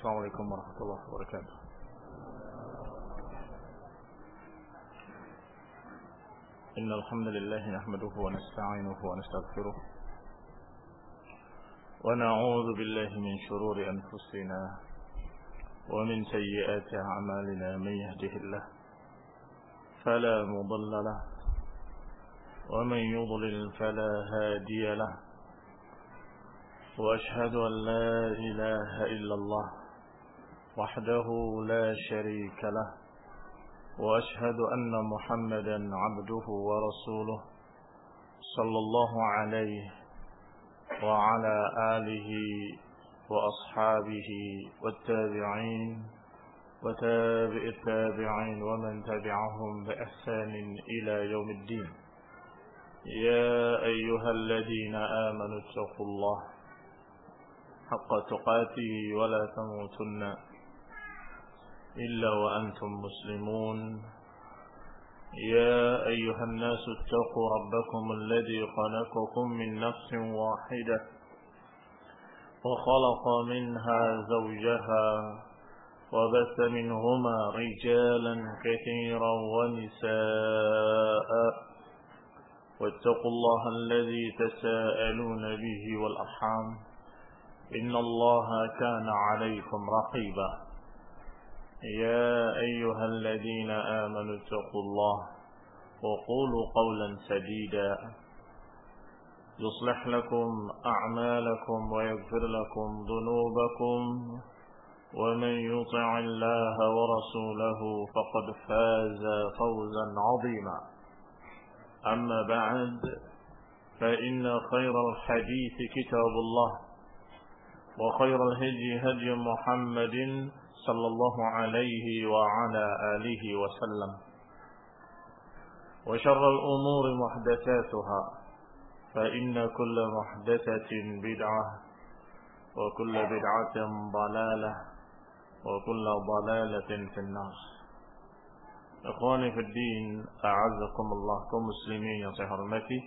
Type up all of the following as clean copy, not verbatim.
السلام عليكم ورحمة الله وبركاته. إن الحمد لله نحمده ونستعينه ونستغفره ونعوذ بالله من شرور أنفسنا ومن سيئات أعمالنا. من يهده الله فلا مضل له ومن يضلل فلا هادي له. وأشهد أن لا إله إلا الله وحده لا شريك له. وأشهد أن محمدا عبده ورسوله صلى الله عليه وعلى آله وأصحابه والتابعين وتابع التابعين ومن تبعهم بإحسان إلى يوم الدين. يا أيها الذين آمنوا اتقوا الله حق تقاته ولا تموتن إلا وأنتم مسلمون. يا أيها الناس اتقوا ربكم الذي خلقكم من نفس واحدة وخلق منها زوجها وبث منهما رجالا كثيرا ونساء واتقوا الله الذي تساءلون به والأرحام إن الله كان عليكم رقيبا. يا أيها الذين آمنوا اتقوا الله وقولوا قولا سديدا يصلح لكم أعمالكم ويغفر لكم ذنوبكم ومن يطع الله ورسوله فقد فاز فوزا عظيما. أما بعد فإن خير الحديث كتاب الله وخير الهدي هدي محمد صلى الله عليه وعلى آله وسلم وشر الأمور محدثاتها فإن كل محدثة بدعة وكل بدعة ضلالة وكل ضلالة في النار. Ikhwani fi din, a'azzakumullah, kaum muslimin yang saya hormati.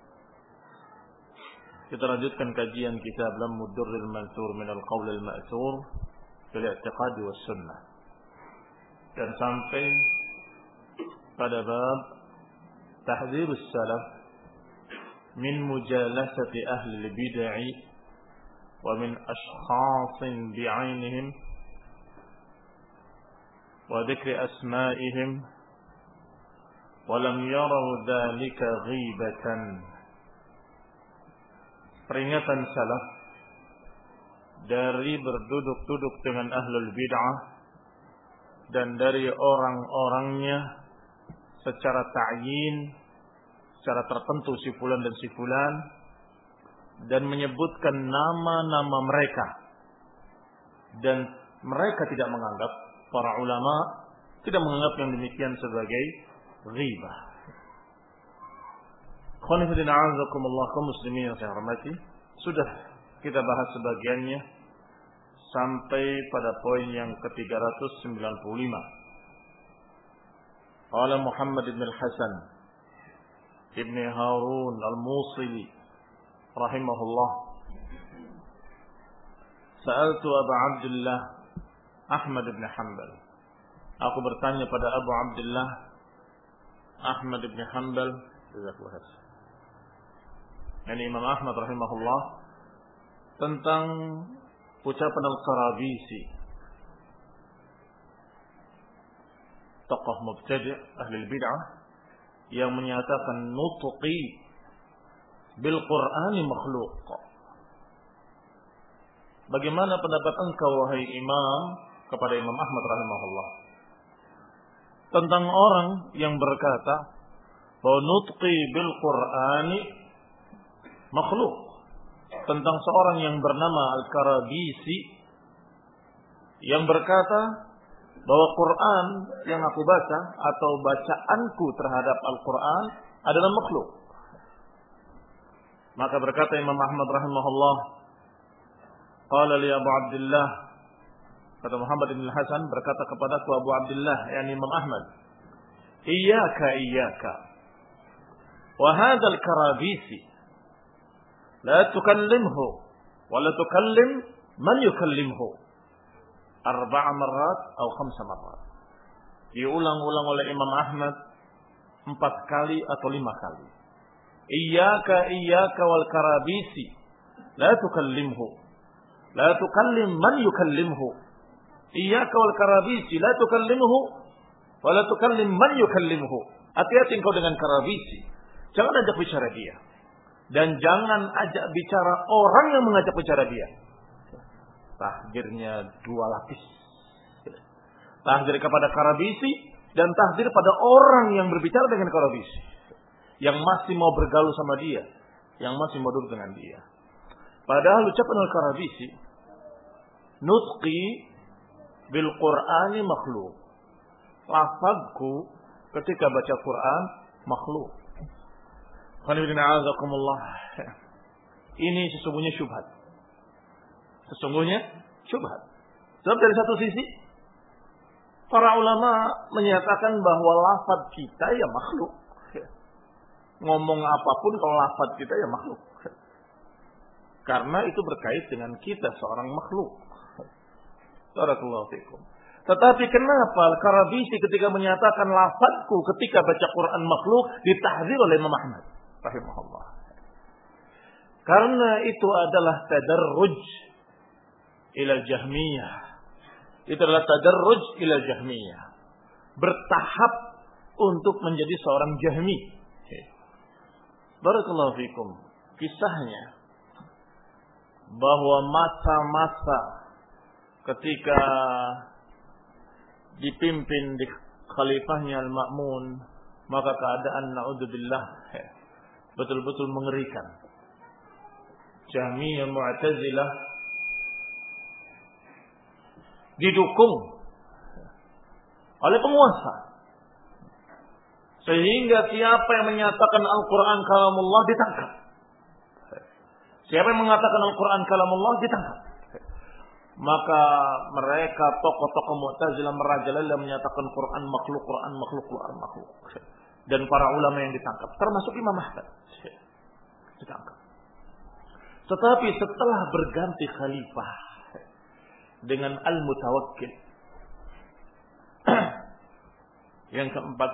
Kita lanjutkan kajian kitab Lammud Durril Mansur min al-Qawl al-Ma'thur fil I'tiqad was Sunnah. Dan sampai pada bab tahdhirus salaf min mujalasati ahli al-bid'ah wa min ashkhasin bi'ainihim wa dhikri asma'ihim wa lam yaraw dhalika ghibatan. Peringatan salaf dari berduduk-duduk dengan ahlul bid'ah dan dari orang-orangnya secara ta'yin, secara tertentu si fulan dan si fulan, dan menyebutkan nama-nama mereka, dan mereka tidak menganggap, para ulama tidak menganggap yang demikian sebagai ghibah. Khonifidin a'azakumullah, kaum muslimin yang saya hormati, sudah kita bahas sebagiannya sampai pada poin yang ke-395. Qala Muhammad ibn al-Hasan ibn Harun al-Musili rahimahullah, Sa'altu Abu Abdullah Ahmad ibn Hanbal. Aku bertanya pada Abu Abdullah Ahmad ibn Hanbal, yani Imam Ahmad rahimahullah, tentang ucapan Al-Qarabisi, tokoh mubtadi' ahli bid'ah, yang menyatakan nutqi bil Qur'ani makhluk. Bagaimana pendapat engkau wahai Imam, kepada Imam Ahmad rahimahullah, tentang orang yang berkata bahwa nutqi bil Qur'ani makhluk, tentang seorang yang bernama Al-Qarabisi yang berkata bahwa Quran yang aku baca atau bacaanku terhadap Al-Quran adalah makhluk. Maka berkata Imam Ahmad rahimahullah, qala li Abu Abdullah, kata Muhammad bin Hasan berkata kepadaku Abu Abdullah, yakni Imam Ahmad, iyyaka wa hadha al-Qarabisi la tukallimhu wa la tukallim man yukallimhu. arba'a marrat atau khamsa marrat. Diulang-ulang oleh Imam Ahmad 4 kali atau 5 kali. Iyyaka wal karabisi la tukallimhu. La tukallim man yukallimhu. Iyyaka wal karabisi la tukallimhu wa la tukallim man yukallimhu. Hati-hati engkau dengan karabisi. Jangan ajak bicara dia. Dan jangan ajak bicara orang yang mengajak bicara dia. Tahdirnya 2 lapis. Tahdir kepada karabisi dan tahdir pada orang yang berbicara dengan karabisi. Yang masih mau bergaul sama dia. Yang masih mau duduk dengan dia. Padahal ucapan al-karabisi. Nutqi bil Qur'ani makhluk. Lafazku ketika baca Quran makhluk. Ini sesungguhnya syubhat. Sesungguhnya syubhat. Sebab dari satu sisi para ulama menyatakan bahwa lafaz kita ya makhluk. Ngomong apapun kalau lafaz kita ya makhluk. Karena itu berkait dengan kita seorang makhluk. Barakallahu fikum. Tetapi kenapa Al-Karabisi ketika menyatakan lafazku ketika baca Quran makhluk ditahdzir oleh Imam Ahmad rahimahullah? Karena itu adalah tadarruj ila Jahmiyah. Itu adalah tadarruj ila Jahmiyah. Bertahap untuk menjadi seorang Jahmi. Barakallahu fikum. Kisahnya bahwa masa-masa ketika dipimpin di khalifahnya Al-Ma'mun, maka keadaan na'udzubillah betul-betul mengerikan. Jahmiyah Mu'tazilah didukung oleh penguasa. Sehingga siapa yang menyatakan Al-Quran kalamullah ditangkap. Siapa yang mengatakan Al-Quran kalamullah ditangkap. Maka mereka tokoh-tokoh Mu'tazilah merajalela menyatakan Quran makhluk, Quran makhluk, Quran makhluk. Dan para ulama yang ditangkap, termasuk Imam Ahmad, ditangkap. Tetapi setelah berganti khalifah dengan Al-Mutawakkil, yang keempat,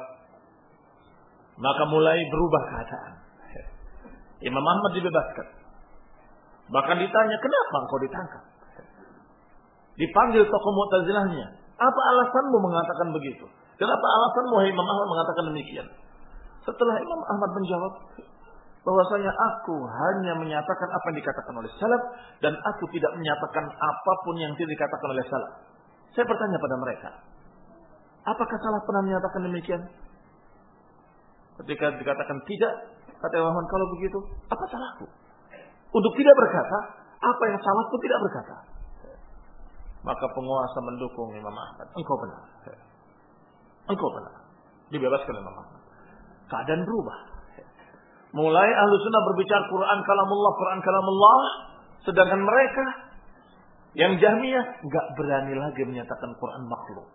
maka mulai berubah keadaan. Imam Ahmad dibebaskan. Bahkan ditanya, kenapa engkau ditangkap? Dipanggil tokoh Mu'tazilahnya. Apa alasanmu mengatakan begitu? Kenapa alasanmu Imam Ahmad mengatakan demikian? Setelah Imam Ahmad menjawab bahwasanya aku hanya menyatakan apa yang dikatakan oleh salaf dan aku tidak menyatakan apapun yang tidak dikatakan oleh salaf. Saya bertanya pada mereka, apakah salaf pernah menyatakan demikian? Ketika dikatakan tidak, kata Imam Ahmad, kalau begitu apa salahku? Untuk tidak berkata apa yang salah pun tidak berkata. Maka penguasa mendukung Imam Ahmad. Engkau benar. Engkau benar. Dibebaskan Imam Ahmad. Keadaan berubah. Mulai ahlu sunnah berbicara Quran kalamullah, Quran kalamullah. Sedangkan mereka yang Jahmiyah enggak berani lagi menyatakan Quran makhluk.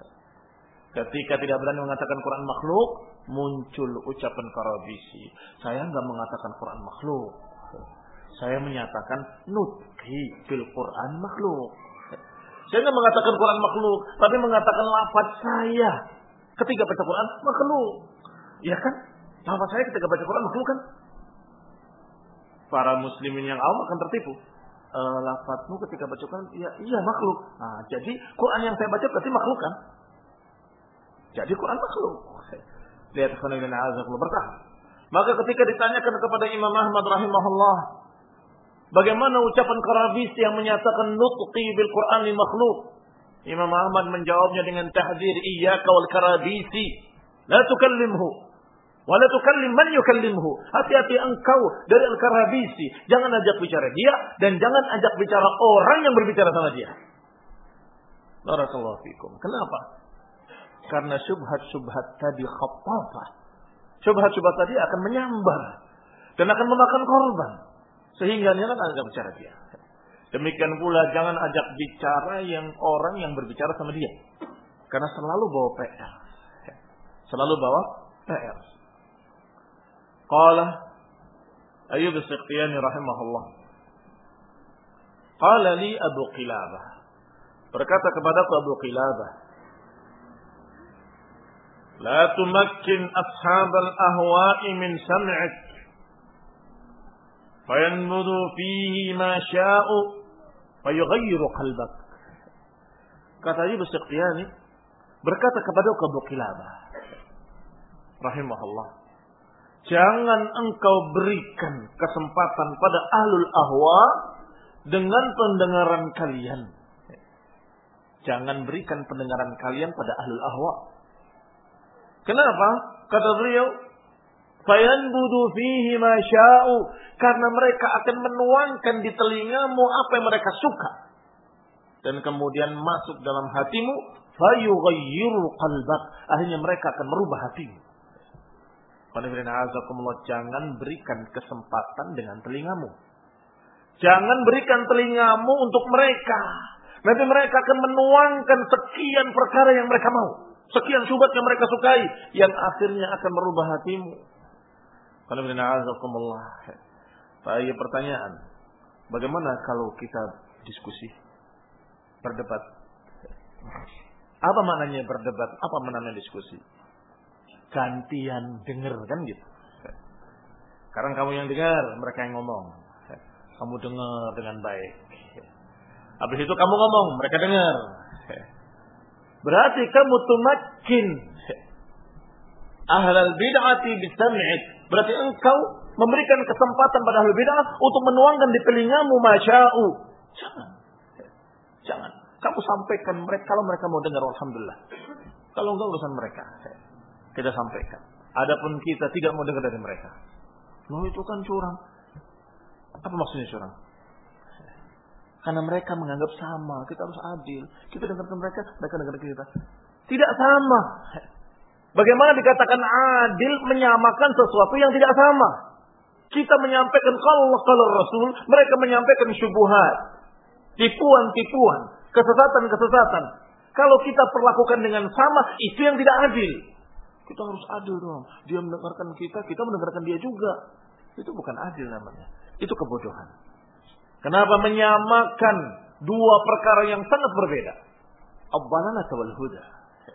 Ketika tidak berani mengatakan Quran makhluk, muncul ucapan Karabisi. Saya enggak mengatakan Quran makhluk. Saya menyatakan nutqi bil Quran makhluk. Saya tidak mengatakan Quran makhluk, tapi mengatakan lafaz saya ketika baca Quran makhluk. Ya kan? Lafaz saya ketika baca Quran makhluk kan? Para muslimin yang awam akan tertipu. Lafazmu ketika baca Quran, iya makhluk. Nah, jadi Quran yang saya baca berarti makhluk kan? Jadi Quran makhluk. Lihat khonibina azakullah bertahan. Maka ketika ditanyakan kepada Imam Ahmad rahimahullah, bagaimana ucapan Karabisi yang menyatakan nutqi bil Qur'ani makhluk? Imam Ahmad menjawabnya dengan tahdzir, iyyaka wal karabisi la tukallimhu wa la tukallim man yukallimhu. Hati-hati engkau dari al-Karabisi, jangan ajak bicara dia dan jangan ajak bicara orang yang berbicara sama dia. Barakallahu fikum. Kenapa? Karena syubhat-syubhat tadi khattafah. Syubhat-syubhat tadi akan menyambar dan akan memakan korban. Sehingga dia kan ajak bicara dia. Demikian pula jangan ajak bicara yang orang yang berbicara sama dia. Karena selalu bawa PR. Selalu bawa PR. Qala Ayyub as-Sikhtiyani rahimahullah. Qala li Abu Qilabah. berkata kepadaku Abu Qilabah, la tumakkin ashabal ahwa'i min sam'ik fayanbudu fihi ma sya'u fayughayyiru qalbak. Kata Ayyub As-Sikhtiyani berkata kepadaku Abu Qilabah rahimahullah, jangan engkau berikan kesempatan pada ahlul ahwa dengan pendengaran kalian. Jangan berikan pendengaran kalian pada ahlul ahwa. Kenapa? Kata beliau, fayanbudu fihi ma sya'u, karena mereka akan menuangkan di telingamu apa yang mereka suka dan kemudian masuk dalam hatimu, fayughayyiru qalbak, akhirnya mereka akan merubah hatimu. Jangan berikan kesempatan dengan telingamu. Jangan berikan telingamu untuk mereka. Nanti mereka akan menuangkan sekian perkara yang mereka mau, sekian syubhat yang mereka sukai, yang akhirnya akan merubah hatimu. Baik, pertanyaan, bagaimana kalau kita diskusi, berdebat? Apa maknanya berdebat? Apa maknanya diskusi? Gantian dengar, kan gitu. Sekarang kamu yang dengar, mereka yang ngomong. Kamu dengar dengan baik. Habis itu kamu ngomong, mereka dengar. Berarti kamu tumakkin ahlal bid'ati bisam'ik. Berarti engkau memberikan kesempatan pada ahlul bid'ah untuk menuangkan di telingamu masya'u. Jangan. Kamu sampaikan mereka, kalau mereka mau dengar, alhamdulillah. Kalau enggak, urusan mereka. Kita sampaikan. Adapun kita tidak mau dengar dari mereka. Loh, itu kan curang. Apa maksudnya curang? Karena mereka menganggap sama. Kita harus adil. Kita dengarkan mereka, mereka dengar kita. Tidak sama. Bagaimana dikatakan adil menyamakan sesuatu yang tidak sama? Kita menyampaikan kalau Rasul, mereka menyampaikan syubhat, tipuan-tipuan, kesesatan-kesesatan. Kalau kita perlakukan dengan sama, itu yang tidak adil. Kita harus adil dong. Dia mendengarkan kita mendengarkan dia juga. Itu bukan adil namanya. Itu kebodohan. Kenapa menyamakan dua perkara yang sangat berbeda? Ad-dhalalah wal huda.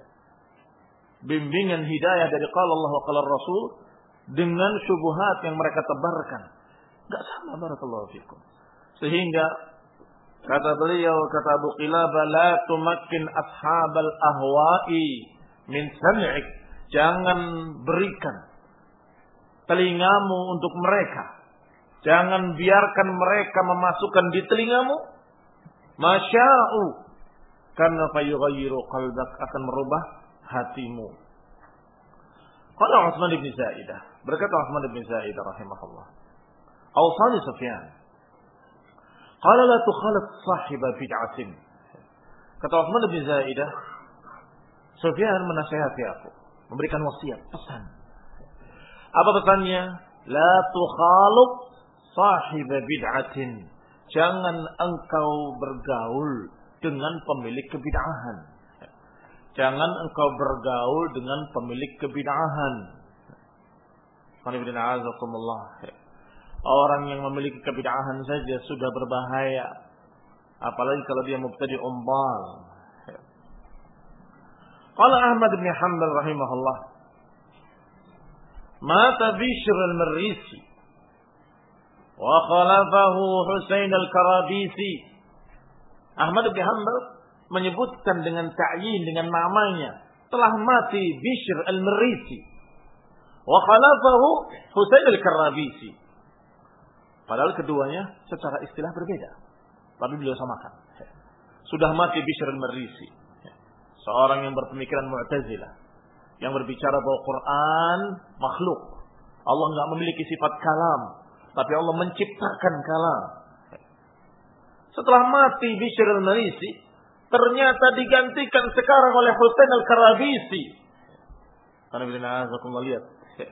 Bimbingan hidayah dari qala Allah wa qala Rasul dengan syubhat yang mereka tebarkan. Enggak sama, barakallahu fikum. Sehingga kata beliau, kata Abu Qilabah, la tumakkin ashabal ahwa'i min sam'ik. Jangan berikan telingamu untuk mereka. Jangan biarkan mereka memasukkan di telingamu masya'u, karena fayughayyiru qalbak, akan merubah hatimu. Qala Utsman bin Zaidah, berkata Utsman bin Zaidah rahimahullah, awsani Sufyan, qala la tukhalif sahiba bid'atin. Kata Utsman bin Zaidah, Sufyan menasihati aku, memberikan wasiat, pesan. Apa pesannya? La tukhalif sahiba bid'atin. Jangan engkau bergaul dengan pemilik kebid'ahan. Jangan engkau bergaul dengan pemilik kebid'ahan. Orang yang memiliki kebid'ahan saja sudah berbahaya, apalagi kalau dia mubtadi' umbal. Qala Ahmad bin Hanbal rahimahullah, mata Bishr al-Marrisi wa khalafahu Husain al-Karabisi. Ahmad bin Hanbal menyebutkan dengan ta'yin, dengan namanya, telah mati Bishr al-Marrisi wa khalafahu Husain al-Karabisi. Padahal keduanya secara istilah berbeda, tapi beliau samakan. Sudah mati Bishr al-Marrisi, seorang yang berpemikiran Mu'tazilah, yang berbicara bahwa Quran makhluk. Allah enggak memiliki sifat kalam, tapi Allah menciptakan kalam. Setelah mati Bishr al-Marrisi, ternyata digantikan sekarang oleh Husain al-Karabisi. Karena bila lihat,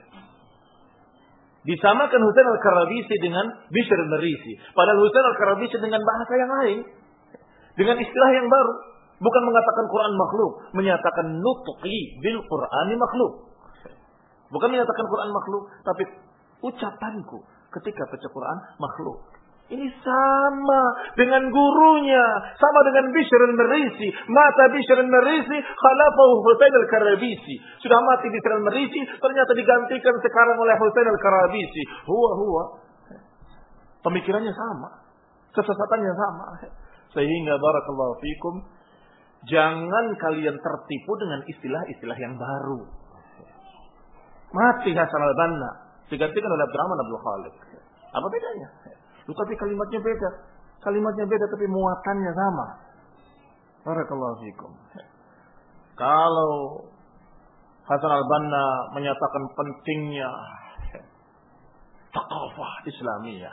disamakan Husain al-Karabisi dengan Bishr al-Marrisi. Padahal Husain al-Karabisi dengan bahasa yang lain, dengan istilah yang baru. Bukan mengatakan Quran makhluk, menyatakan nutqi bil Qur'ani makhluk. Bukan menyatakan Quran makhluk, tapi ucapanku ketika baca Quran makhluk. Ini sama dengan gurunya, sama dengan Bishr al-Marisi. Mata Bishr al-Marisi, khalafahu Husain al-Karabisi. Sudah mati Bishr al-Marisi, ternyata digantikan sekarang oleh Husain al-Karabisi. Huwa. Pemikirannya sama, kesesatannya sama. Sehingga barakallahu fikum, jangan kalian tertipu dengan istilah-istilah yang baru. Mati Hasan al-Banna, digantikan oleh Abdurrahman Abdul Khalid. Apa bedanya? Tapi kalimatnya beda tapi muatannya sama. Barakallahu fikum. Kalau Hasan al-Banna menyatakan pentingnya thaqafah Islamiyah.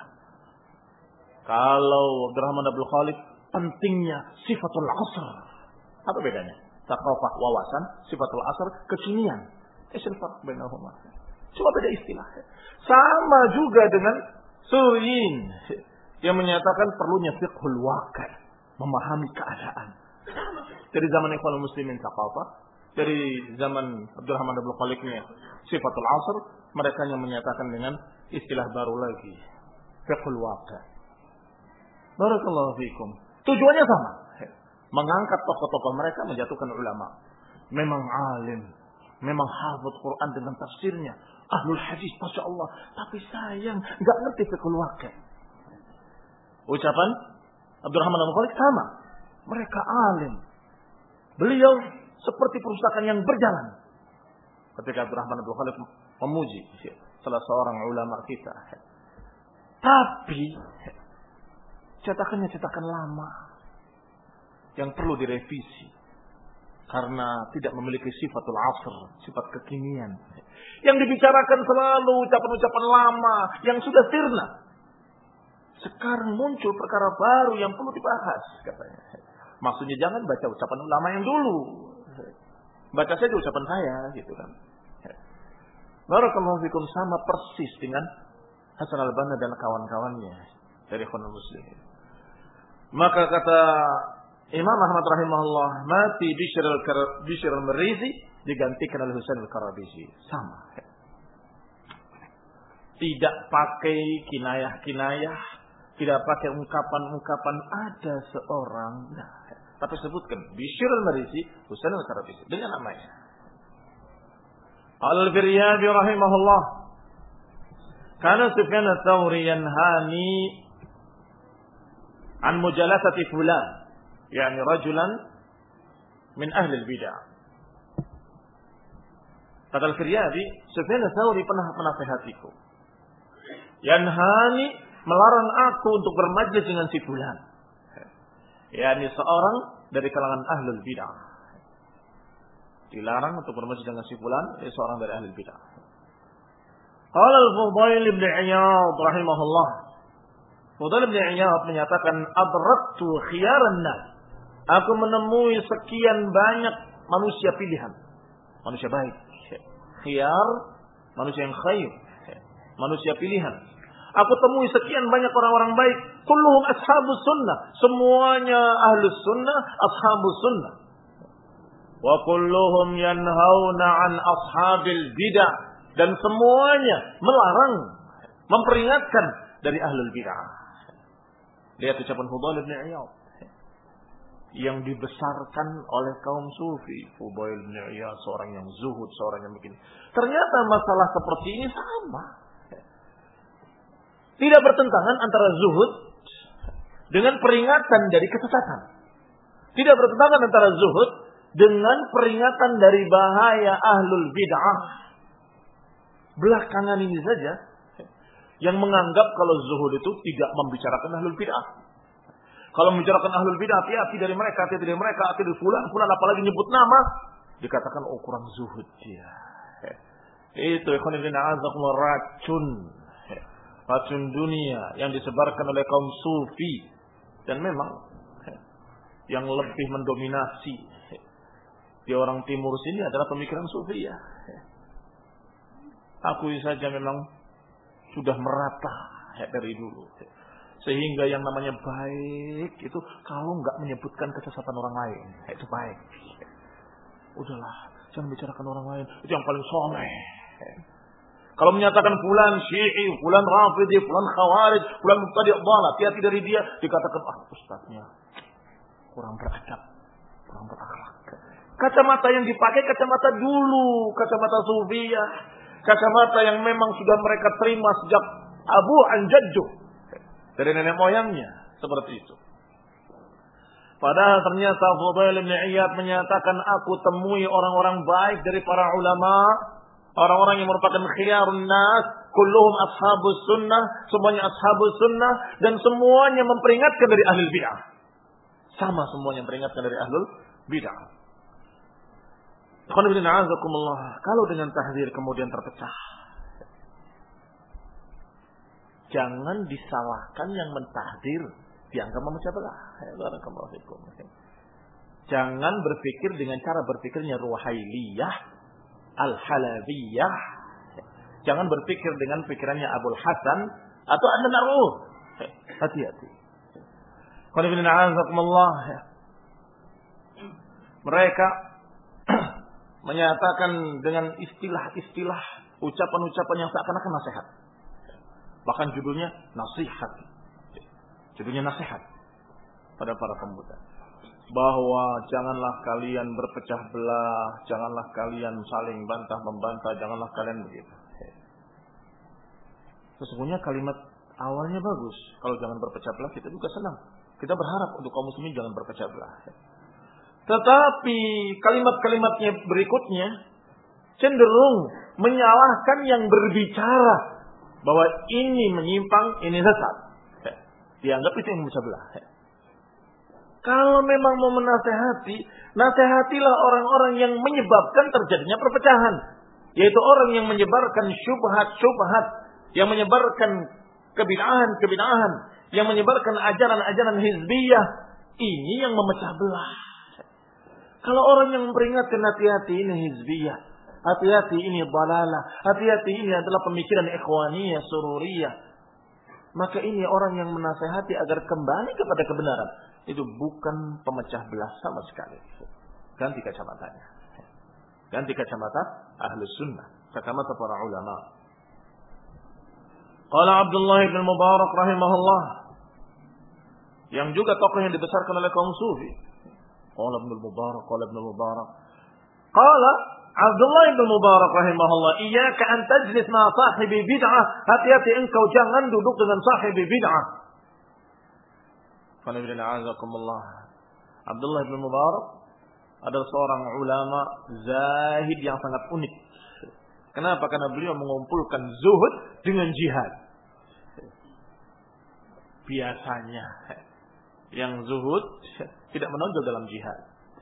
Kalau Abdurrahman Abdul Khalid pentingnya sifatul asr. Apa bedanya? Thaqafah wawasan, sifatul asr kekinian. Isal farq bainahuma. Cuma beda istilah. Sama juga dengan Suriyin yang menyatakan perlunya fiqhul waqi', memahami keadaan. Dari zaman Ikhwanul Muslimin thaqafah, dari zaman Abdurrahman Abdul Khalidnya sifatul asr, mereka yang menyatakan dengan istilah baru lagi, fiqhul waqi'. Barakallahu fikum. Tujuannya sama, mengangkat tokoh-tokoh mereka, menjatuhkan ulama. Memang alim, memang hafidh Quran dengan tafsirnya, ahlul hadis, masya Allah. Tapi sayang, nggak ngerti fiqhul waqi'. Ucapan Abdurrahman Abdul Khalid sama. Mereka alim. Beliau seperti perpustakaan yang berjalan. Ketika Abdurrahman Abdul Khalid memuji salah seorang ulama kita. Tapi cetakannya cetakan lama yang perlu direvisi. Karena tidak memiliki sifatul asr, sifat kekinian. Yang dibicarakan selalu ucapan-ucapan lama yang sudah sirna. Sekarang muncul perkara baru yang perlu dibahas, katanya. Maksudnya jangan baca ucapan ulama yang dulu. Baca saja ucapan saya, gitu kan. Barakallahu fikum, sama persis dengan Hasan al-Banna dan kawan-kawannya dari Ikhwanul Muslimin. Maka kata Imam Ahmad rahimahullah, mati Bishr al-Marisi, digantikan oleh Husain al-Karabisi. Sama. Tidak pakai kinayah-kinayah, tidak pakai ungkapan-ungkapan ada seorang. Nah, tapi sebutkan Bishr al-Marisi, Husain al-Karabisi dengan namanya. Al-Firyaabi rahimahullah, kana Sufyan ats-Tsauri yanhani an mujalasati fulan. Yani rajulan min ahli al-bid'ah. Kata Al-Firyaabi, Sufyan ats-Tsauri pernah menasihatiku. Yanhani, melarang aku untuk bermajlis dengan si fulan. Yani seorang dari kalangan ahlul bid'ah. Dilarang untuk bermajlis dengan si fulan, seorang dari ahlul bid'ah. Qala al-Fudail ibn Iyad rahimahullah. Fudail ibn Iyad menyatakan, adraktu khiyaran nas. Aku menemui sekian banyak manusia pilihan. Manusia baik. Khiyar, manusia yang khair. Manusia pilihan. Aku temui sekian banyak orang-orang baik. Kulluhum ashabus sunnah. Semuanya ahlus sunnah, ashabus sunnah. Wa kulluhum yanhauna an ashabil bid'ah. Dan semuanya melarang, memperingatkan dari ahlul bid'ah. Lihat ucapan Fudail ibn Iyad yang dibesarkan oleh kaum sufi. Fudail bin Iyad seorang yang zuhud, seorang yang begini. Ternyata masalah seperti ini sama. Tidak bertentangan antara zuhud dengan peringatan dari kesesatan. Tidak bertentangan antara zuhud dengan peringatan dari bahaya ahlul bid'ah. Belakangan ini saja yang menganggap kalau zuhud itu tidak membicarakan ahlul bid'ah. Kalau membicarakan ahlul bid'ah, hati-hati dari mereka, hati-hati dari mereka, hati-hati dari fulan, apalagi nyebut nama, dikatakan oh kurang zuhud dia. Itu ikhwan fillah azakumullah, racun dunia yang disebarkan oleh kaum sufi. Dan memang yang lebih mendominasi di orang timur sini adalah pemikiran sufi ya. Akui saja memang sudah merata dari dulu. Sehingga yang namanya baik itu kalau nggak menyebutkan kesesatan orang lain, itu baik. Udahlah, jangan bicarakan orang lain. Itu yang paling soleh. Kalau menyatakan fulan Syi'i, fulan Rafidhi, fulan Khawarij, fulan Mubtadi' dhalah, hati-hati dari dia, dikatakan ustaznya kurang beradab, kurang berakhlak. Kacamata yang dipakai kacamata dulu, kacamata sufiyah, kacamata yang memang sudah mereka terima sejak Abu Anjadju, dari nenek moyangnya, seperti itu. Padahal ternyata Fudail bin Iyad menyatakan, aku temui orang-orang baik dari para ulama, orang-orang yang merupakan khiyarun nas, kulluhum ashabus sunnah, semuanya ashabus sunnah, dan semuanya memperingatkan dari ahlul bid'ah. Sama semuanya memperingatkan dari ahlul bid'ah. Kalau dengan tahdzir kemudian terpecah, jangan disalahkan yang mentahdzir, dianggap memecah belah. Jangan berpikir dengan cara berpikirnya Ruhailiyah, Al-Halabiyah. Jangan berpikir dengan pikirannya Abul Hasan atau An-Nawawi. Hati-hati. Mereka menyatakan dengan istilah-istilah, ucapan-ucapan yang seakan-akan nasihat. Bahkan judulnya nasihat. Judulnya nasihat pada para pemuda. Bahwa janganlah kalian berpecah belah, janganlah kalian saling bantah-membantah, janganlah kalian begitu. Sesungguhnya kalimat awalnya bagus. Kalau jangan berpecah belah, kita juga senang. Kita berharap untuk kaum muslimin jangan berpecah belah. Tetapi kalimat-kalimatnya berikutnya cenderung menyalahkan yang berbicara bahwa ini menyimpang, ini sesat. Dianggap itu yang memecah belah. Kalau memang mau menasehati, nasehatilah orang-orang yang menyebabkan terjadinya perpecahan. Yaitu orang yang menyebarkan syubhat-syubhat, yang menyebarkan kebid'ahan-kebid'ahan, yang menyebarkan ajaran-ajaran hizbiyah. Ini yang memecah belah. Kalau orang yang memperingatkan, hati-hati ini hizbiyah, hati-hati ini dalalah, hati-hati ini adalah pemikiran ikhwaniyah, sururiyah, maka ini orang yang menasehati agar kembali kepada kebenaran. Itu bukan pemecah belah sama sekali. Ganti kacamatanya. Ganti kacamata Ahlus Sunnah, kacamata para ulama. Qala Abdullah bin Mubarak rahimahullah, yang juga tokoh yang dibesarkan oleh kaum sufi. Qala Ibnu Mubarak, qala Ibnu Mubarak. Qala Abdullah bin Mubarak rahimahullah, iyyaka an tajlis ma sahibi bid'ah, hati-hati engkau jangan duduk dengan sahibi bid'ah. Abdullah bin Mubarak adalah seorang ulama zahid yang sangat unik. Kenapa? Karena beliau mengumpulkan zuhud dengan jihad. Biasanya yang zuhud tidak menonjol dalam jihad.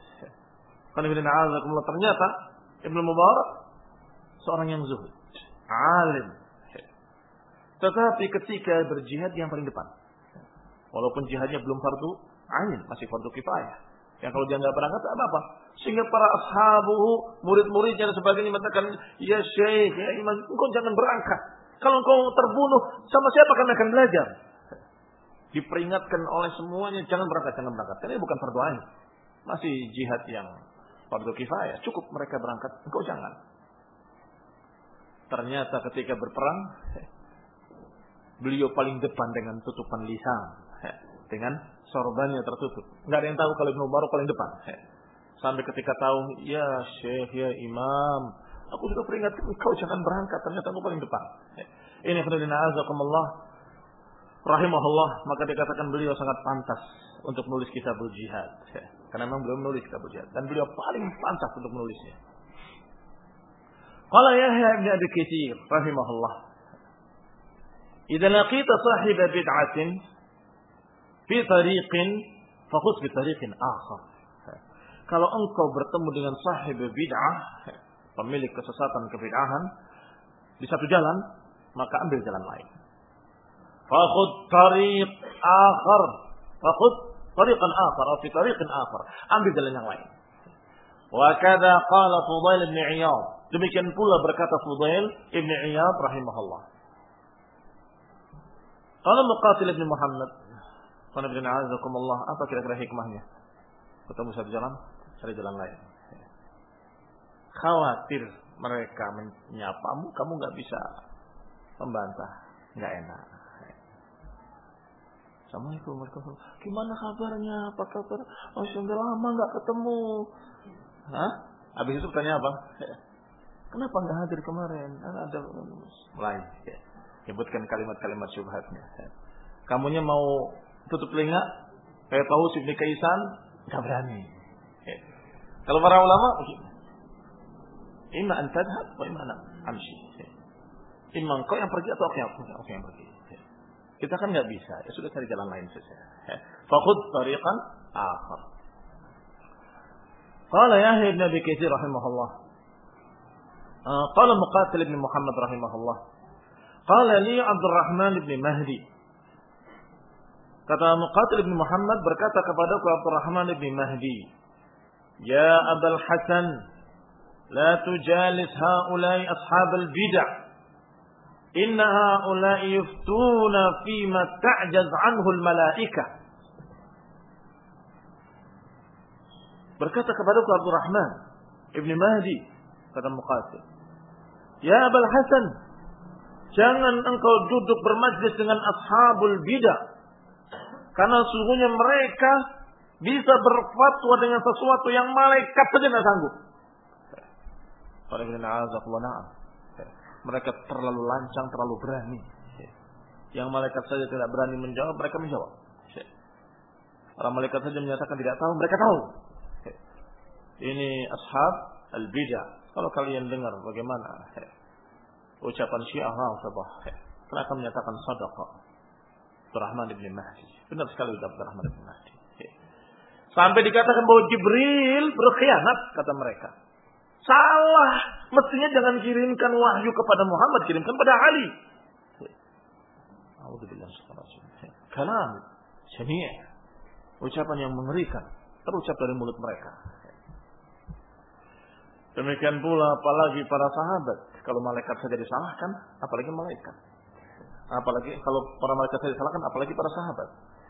Ternyata Ibnu Mubarak seorang yang zuhud, alim. Tetapi ketika berjihad yang paling depan. Walaupun jihadnya belum fardu ain, masih fardu kifayah. Yang kalau dia nggak berangkat apa-apa. Sehingga para ashabuhu, murid-muridnya dan sebagainya mengatakan, ya syekh, ya imam, engkau jangan berangkat. Kalau engkau terbunuh, sama siapa kami akan belajar? Diperingatkan oleh semuanya, jangan berangkat, jangan berangkat. Karena ini bukan fardu ain. Masih jihad yang fardu kifayah. Cukup mereka berangkat, engkau jangan. Ternyata ketika berperang, beliau paling depan dengan tutupan lisan. Dengan sorbannya tertutup. Enggak ada yang tahu kalau Ibnu Mubarak paling depan. Sampai ketika tahu, ya syekh, ya imam, aku sudah peringatkan engkau jangan berangkat, ternyata engkau paling depan. Ini khairuddin azakumullah rahimahullah, maka dikatakan beliau sangat pantas untuk menulis kitabul jihad. Karena memang beliau menulis kitabul jihad dan beliau paling pantas untuk menulisnya. Qala Yahya bin Abi Katsir rahimahullah, "Idza laqita sahib bid'atin fi tariqin fakhudh bi tariqin akhar." Kalau engkau bertemu dengan sahib bid'ah, pemilik kesesatan kebid'ahan di satu jalan, maka ambil jalan lain. Fakhudh tariq akhar, fakhudh tariqan akhar atau fi tariqin akhar, ambil jalan yang lain. Wa kadza qala Fudail bin Iyad, demikian pula berkata Fudail bin Iyad rahimahullah. Qala Muqatil bin Muhammad, qala bin azakumullah, apa kira-kira hikmahnya? Ketemu satu jalan, cari jalan lain. Khawatir mereka menyapamu, kamu nggak bisa membantah, nggak enak. Assalamualaikum warahmatullahi wabarakatuh. Gimana kabarnya? Apa kabar? Oh, sudah lama nggak ketemu. Hah? Habis itu tanya apa? Kenapa nggak hadir kemarin? Ada mulai sebutkan kalimat-kalimat syubhatnya. Kamunya mau tutup telinga? Kayak tahu Ibnu Kaisan nggak berani. Kalau para ulama, imma an tadhhab wa imma an amshi. Imma engkau yang pergi atau aku yang pergi. Kita kan nggak bisa, ya sudah cari jalan lain saja. Fakhudh tariqan akhar. Qala Yahya ibn Abi Katsir rahimahullah. Qala Muqatil ibn Muhammad rahimahullah. Qala li Abdurrahman ibn Mahdi. Kata Muqatil ibn Muhammad berkata kepadaku Abdurrahman ibn Mahdi, "Ya Abul Hasan, la tujalis haula'i ashabal bid'ah. Inna haula'i yuftuna fima ta'jaz anhu al-malaikah." Berkata kepadaku Abdurrahman ibn Mahdi, kata Muqatil, "Ya Abul Hasan, jangan engkau duduk bermajlis dengan ashabul bidah, karena sesungguhnya mereka bisa berfatwa dengan sesuatu yang malaikat saja tidak sanggup." Mereka terlalu lancang, terlalu berani. Yang malaikat saja tidak berani menjawab, mereka menjawab. Orang malaikat saja menyatakan tidak tahu, mereka tahu. Ini ashab al-bidah. Kalau kalian dengar bagaimana ucapan Syiah Rafidhah, mereka menyatakan sadaqah Abdurrahman ibn Mahdi. Benar sekali ucapan Abdurrahman ibn Mahdi. Sampai dikatakan bahwa Jibril berkhianat, kata mereka. Salah. Mestinya jangan kirimkan wahyu kepada Muhammad, kirimkan pada Ali. Kalam syani'. Ucapan yang mengerikan terucap dari mulut mereka. Demikian pula apalagi para sahabat. Kalau malaikat saja disalahkan, apalagi malaikat. Apalagi kalau para malaikat saja disalahkan, apalagi para sahabat.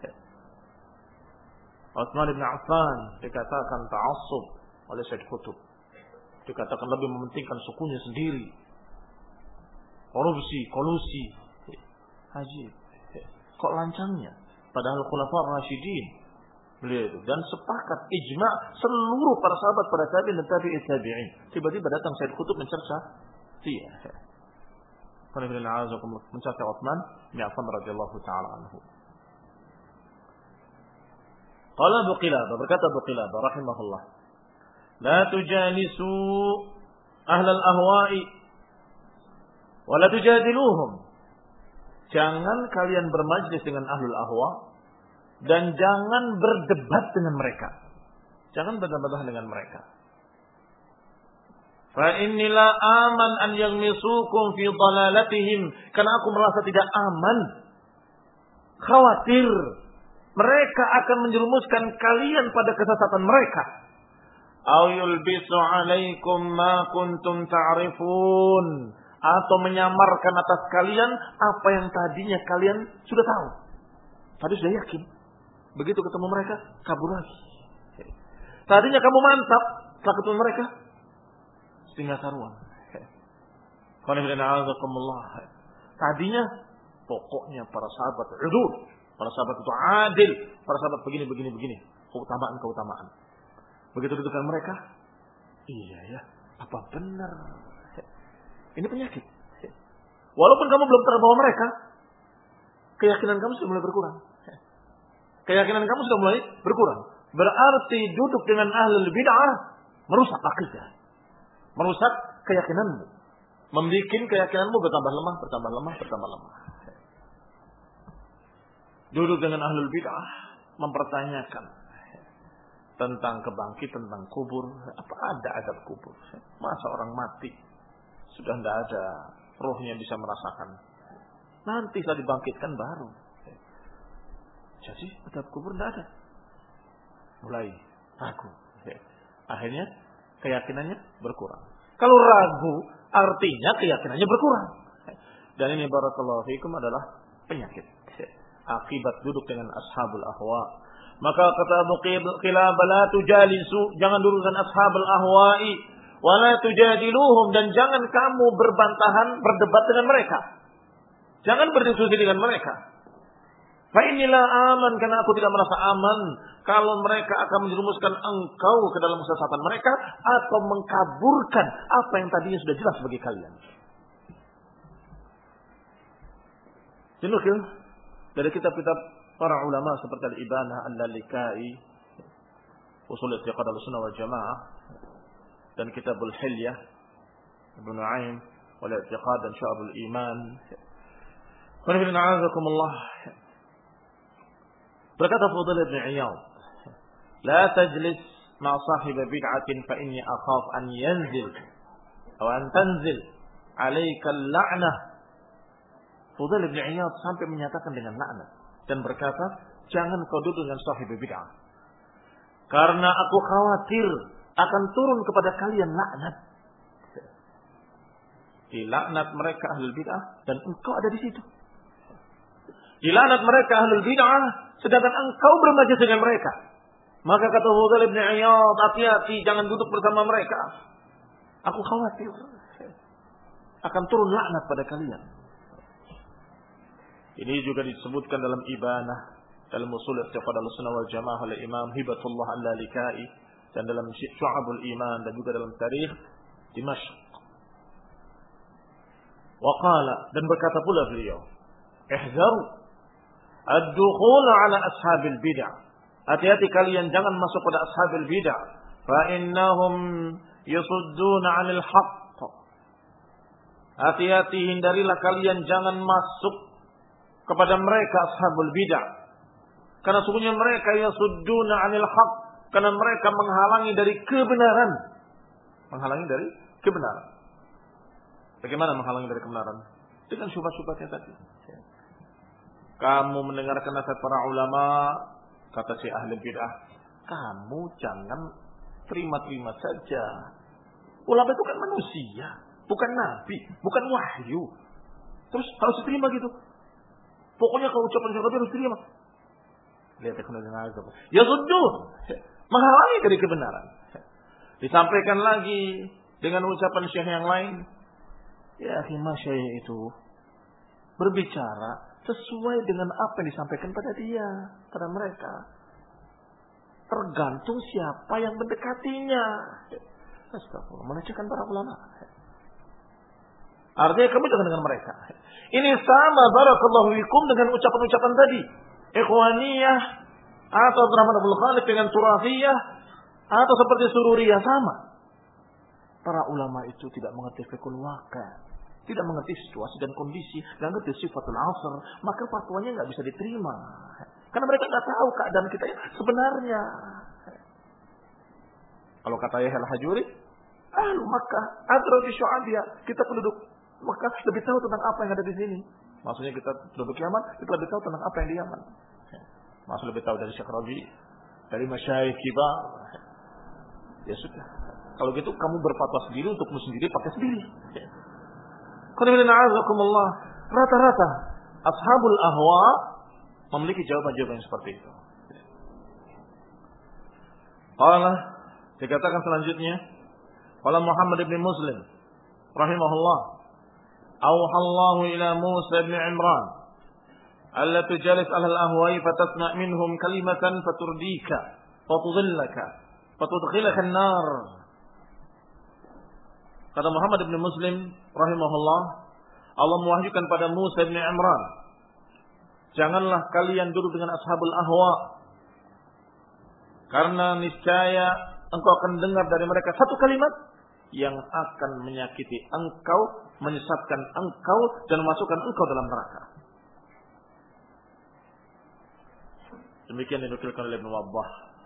Utsman bin Affan dikatakan ta'assub oleh Syekh Qutb. Dikatakan lebih mementingkan sukunya sendiri. Korupsi, kolusi. Ajib. Kok lancangnya? Padahal khulafa' Rasyidin beliau itu. Dan sepakat ijma' seluruh para sahabat, para tabi'in dan tabi'in. Tiba-tiba datang Syekh Qutb mencerca dia. Mencerca Utsman bin Affan radhiyallahu ta'ala anhu. Qala Abu Qilabah, berkata Abu Qilabah rahimahullah, la tujalisu ahlal ahwa'i wa la tujadiluhum. Jangan kalian bermajlis dengan ahlul ahwa dan jangan berdebat dengan mereka. Jangan berdebat dengan mereka. Fa inni la aman an yaghmisukum fi dhalalatihim, karena aku merasa tidak aman, khawatir mereka akan menjerumuskan kalian pada kesesatan mereka. Aw yulbisu alaikum ma kuntum ta'rifun, atau menyamarkan atas kalian apa yang tadinya kalian sudah tahu. Tadi sudah yakin. Begitu ketemu mereka, kabur lagi. Tadinya kamu mantap, setelah ketemu mereka, setengah karuan. Tadinya pokoknya para sahabat udul, para sahabat itu adil, para sahabat begini. Keutamaan. Begitu dengan mereka, iya ya, apa benar? Ini penyakit. Walaupun kamu belum terbawa mereka, keyakinan kamu sudah mulai berkurang. Berarti duduk dengan ahlul bid'ah merusak akidah, merusak keyakinanmu, membuat keyakinanmu bertambah lemah. Duduk dengan ahlul bid'ah mempertanyakan tentang kebangkitan, tentang kubur. Apa ada azab kubur? Masa orang mati sudah tidak ada rohnya bisa merasakan? Nanti saat dibangkitkan baru. Jadi azab kubur tidak ada. Mulai ragu. Akhirnya keyakinannya berkurang. Kalau ragu artinya keyakinannya berkurang. Dan ini barakallahu fikum adalah penyakit. Akibat duduk dengan ashabul ahwa. Maka kata Abu Qilabah, la tujalisu, jangan duduk dengan ashabul ahwa'i wa la tujadiluhum, dan jangan kamu berbantahan, berdebat dengan mereka. Jangan berdiskusi dengan mereka. Fa inilah aman, karena aku tidak merasa aman kalau mereka akan menjerumuskan engkau ke dalam kesesatan mereka atau mengkaburkan apa yang tadinya sudah jelas bagi kalian. Dinukil dari kitab-kitab para ulama seperti Al-Ibanah Al-Lalikai, Ushul I'tiqad Ahlussunnah wal Jamaah, dan Kitabul Hilyah Ibnu Nu'aim wal I'tiqad dan Syu'abul Iman. A'azakumullah. Berkata Fudail bin Iyad, "La tajlis ma sahib bid'atin fa inni akhaf an yanzil atau an tanzil 'alaika al-la'nah." Fudail bin Iyad sampai menyatakan dengan laknat dan berkata, "Jangan kau duduk dengan sahib bid'ah. Karena aku khawatir akan turun kepada kalian laknat." Dilaknat mereka ahlul bid'ah dan engkau ada di situ. Dilaknat mereka ahlul bid'ah sedangkan engkau bermajlis dengan mereka. Maka kata Fudail bin Iyad, hati-hati, jangan duduk bersama mereka. Aku khawatir akan turun laknat pada kalian. Ini juga disebutkan dalam Ibanah, dalam Ushul I'tiqad Ahlussunnah wal Jamaah oleh Imam Hibatullah Al-Lalikai, dan dalam Syu'abul Iman, dan juga dalam Tarikh Dimashq. Waqala, dan berkata pula beliau, ihzaru ad-dukhul ala ashabil bid'ah. Hati-hati kalian jangan masuk pada ashabil bid'ah. Fa innahum yasudduna 'anil haqq. Hati-hati, hindarilah kalian jangan masuk kepada mereka ashabul bid'ah. Karena sungguhnya mereka yasudduna 'anil haqq, karena mereka menghalangi dari kebenaran. Menghalangi dari kebenaran. Bagaimana menghalangi dari kebenaran? Dengan syubhat-syubhatnya tadi. Kamu mendengarkan nasihat para ulama, kata si ahli bid'ah, kamu jangan terima-terima saja. Ulama itu kan manusia, bukan nabi, bukan wahyu. Terus harus diterima gitu. Pokoknya kalau ucapan syahadu harus diterima. Lihat ekonomi azab. Ya sudah, menghalangi dari kebenaran. Disampaikan lagi dengan ucapan syekh yang lain. Ya akhi, masyayikh itu berbicara sesuai dengan apa yang disampaikan pada dia, pada mereka. Tergantung siapa yang mendekatinya. Astagfirullah, melecehkan para ulama. Artinya kamu jangan dengan mereka. Ini sama barakallahu fikum dengan ucapan-ucapan tadi. Ikhwaniyah atau Abdurrahman Abdul Khaliq dengan Turafiyah atau seperti Sururiyah, sama. Para ulama itu tidak mengerti fikul waqi', tidak mengerti situasi dan kondisi, tidak mengerti sifatul asr, maka fatwanya nggak bisa diterima. Karena mereka nggak tahu keadaan kita sebenarnya. Kalau kata Yahya Al-Hajuri, ahlu Makkah adra bi syu'abiyah, kita penduduk Makkah lebih tahu tentang apa yang ada di sini. Maksudnya kita penduduk Yaman, kita lebih tahu tentang apa yang di Yaman. Maksud lebih tahu dari Syekh Rabi, dari masyayikh kibar. Ya sudah. Kalau gitu kamu berfatwa sendiri untukmu sendiri, pakai sendiri. Rata-rata ashabul ahwa memiliki jawaban-jawaban yang seperti itu. Qala, dikatakan selanjutnya, qala Muhammad ibn Muslim rahimahullah, auhallahu ila Musa ibn Imran alla tujalis ahlal ahwa'i fatasma' minhum kalimatan faturdika fatudhillaka fatudkhilaka an-nar. Kata Muhammad bin Muslim rahimahullah, Allah mewahyukan pada Musa bin Imran, janganlah kalian duduk dengan ashabul ahwa, karena niscaya engkau akan dengar dari mereka satu kalimat yang akan menyakiti engkau, menyesatkan engkau, dan memasukkan engkau dalam neraka. Demikian dinukilkan oleh Ibnu Wabbah.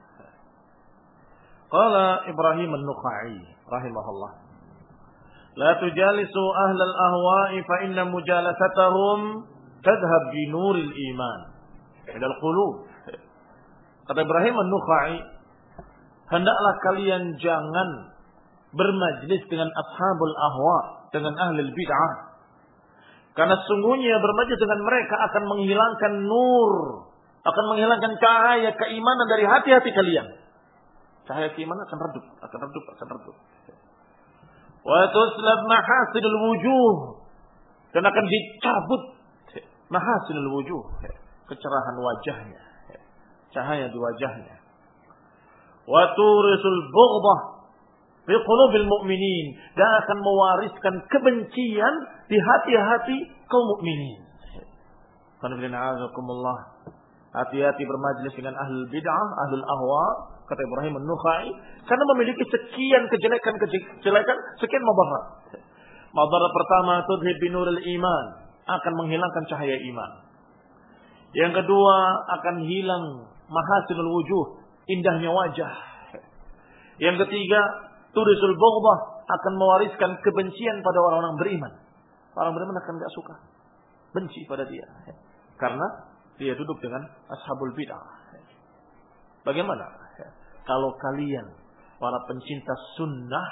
Qala Ibrahim an-Nukhai rahimahullah, la tujalisu ahlal ahwa'i fa inna mujalasatahum tadhhab bi nuril iman ila al-qulub. Kata Ibrahim an-Nukhai, hendaklah kalian jangan bermajlis dengan ashabul ahwa, dengan ahlul bid'ah, karena sungguhnya bermajlis dengan mereka akan menghilangkan nur, akan menghilangkan cahaya keimanan dari hati-hati kalian. Cahaya keimanan akan redup. Wa tuslab mahasinul wujuh. Dan akan dicabut mahasinul wujuh, kecerahan wajahnya, cahaya di wajahnya. Wa turisul bughdah fi qulubil mu'minin, dan akan mewariskan kebencian di hati-hati kaum mukminin. Hati-hati bermajlis dengan ahlul bid'ah, ahlul ahwa, kata Ibrahim An-Nukhai, karena memiliki sekian kejelekan, sekian madarat. Madarat pertama, tudhib binuril iman, akan menghilangkan cahaya iman. Yang kedua, akan hilang mahasinul wujuh, indahnya wajah. Yang ketiga, turisul bughdah, akan mewariskan kebencian pada orang-orang beriman. Orang beriman akan enggak suka, benci pada dia, karena dia duduk dengan ashabul bid'ah. Bagaimana kalau kalian para pencinta sunnah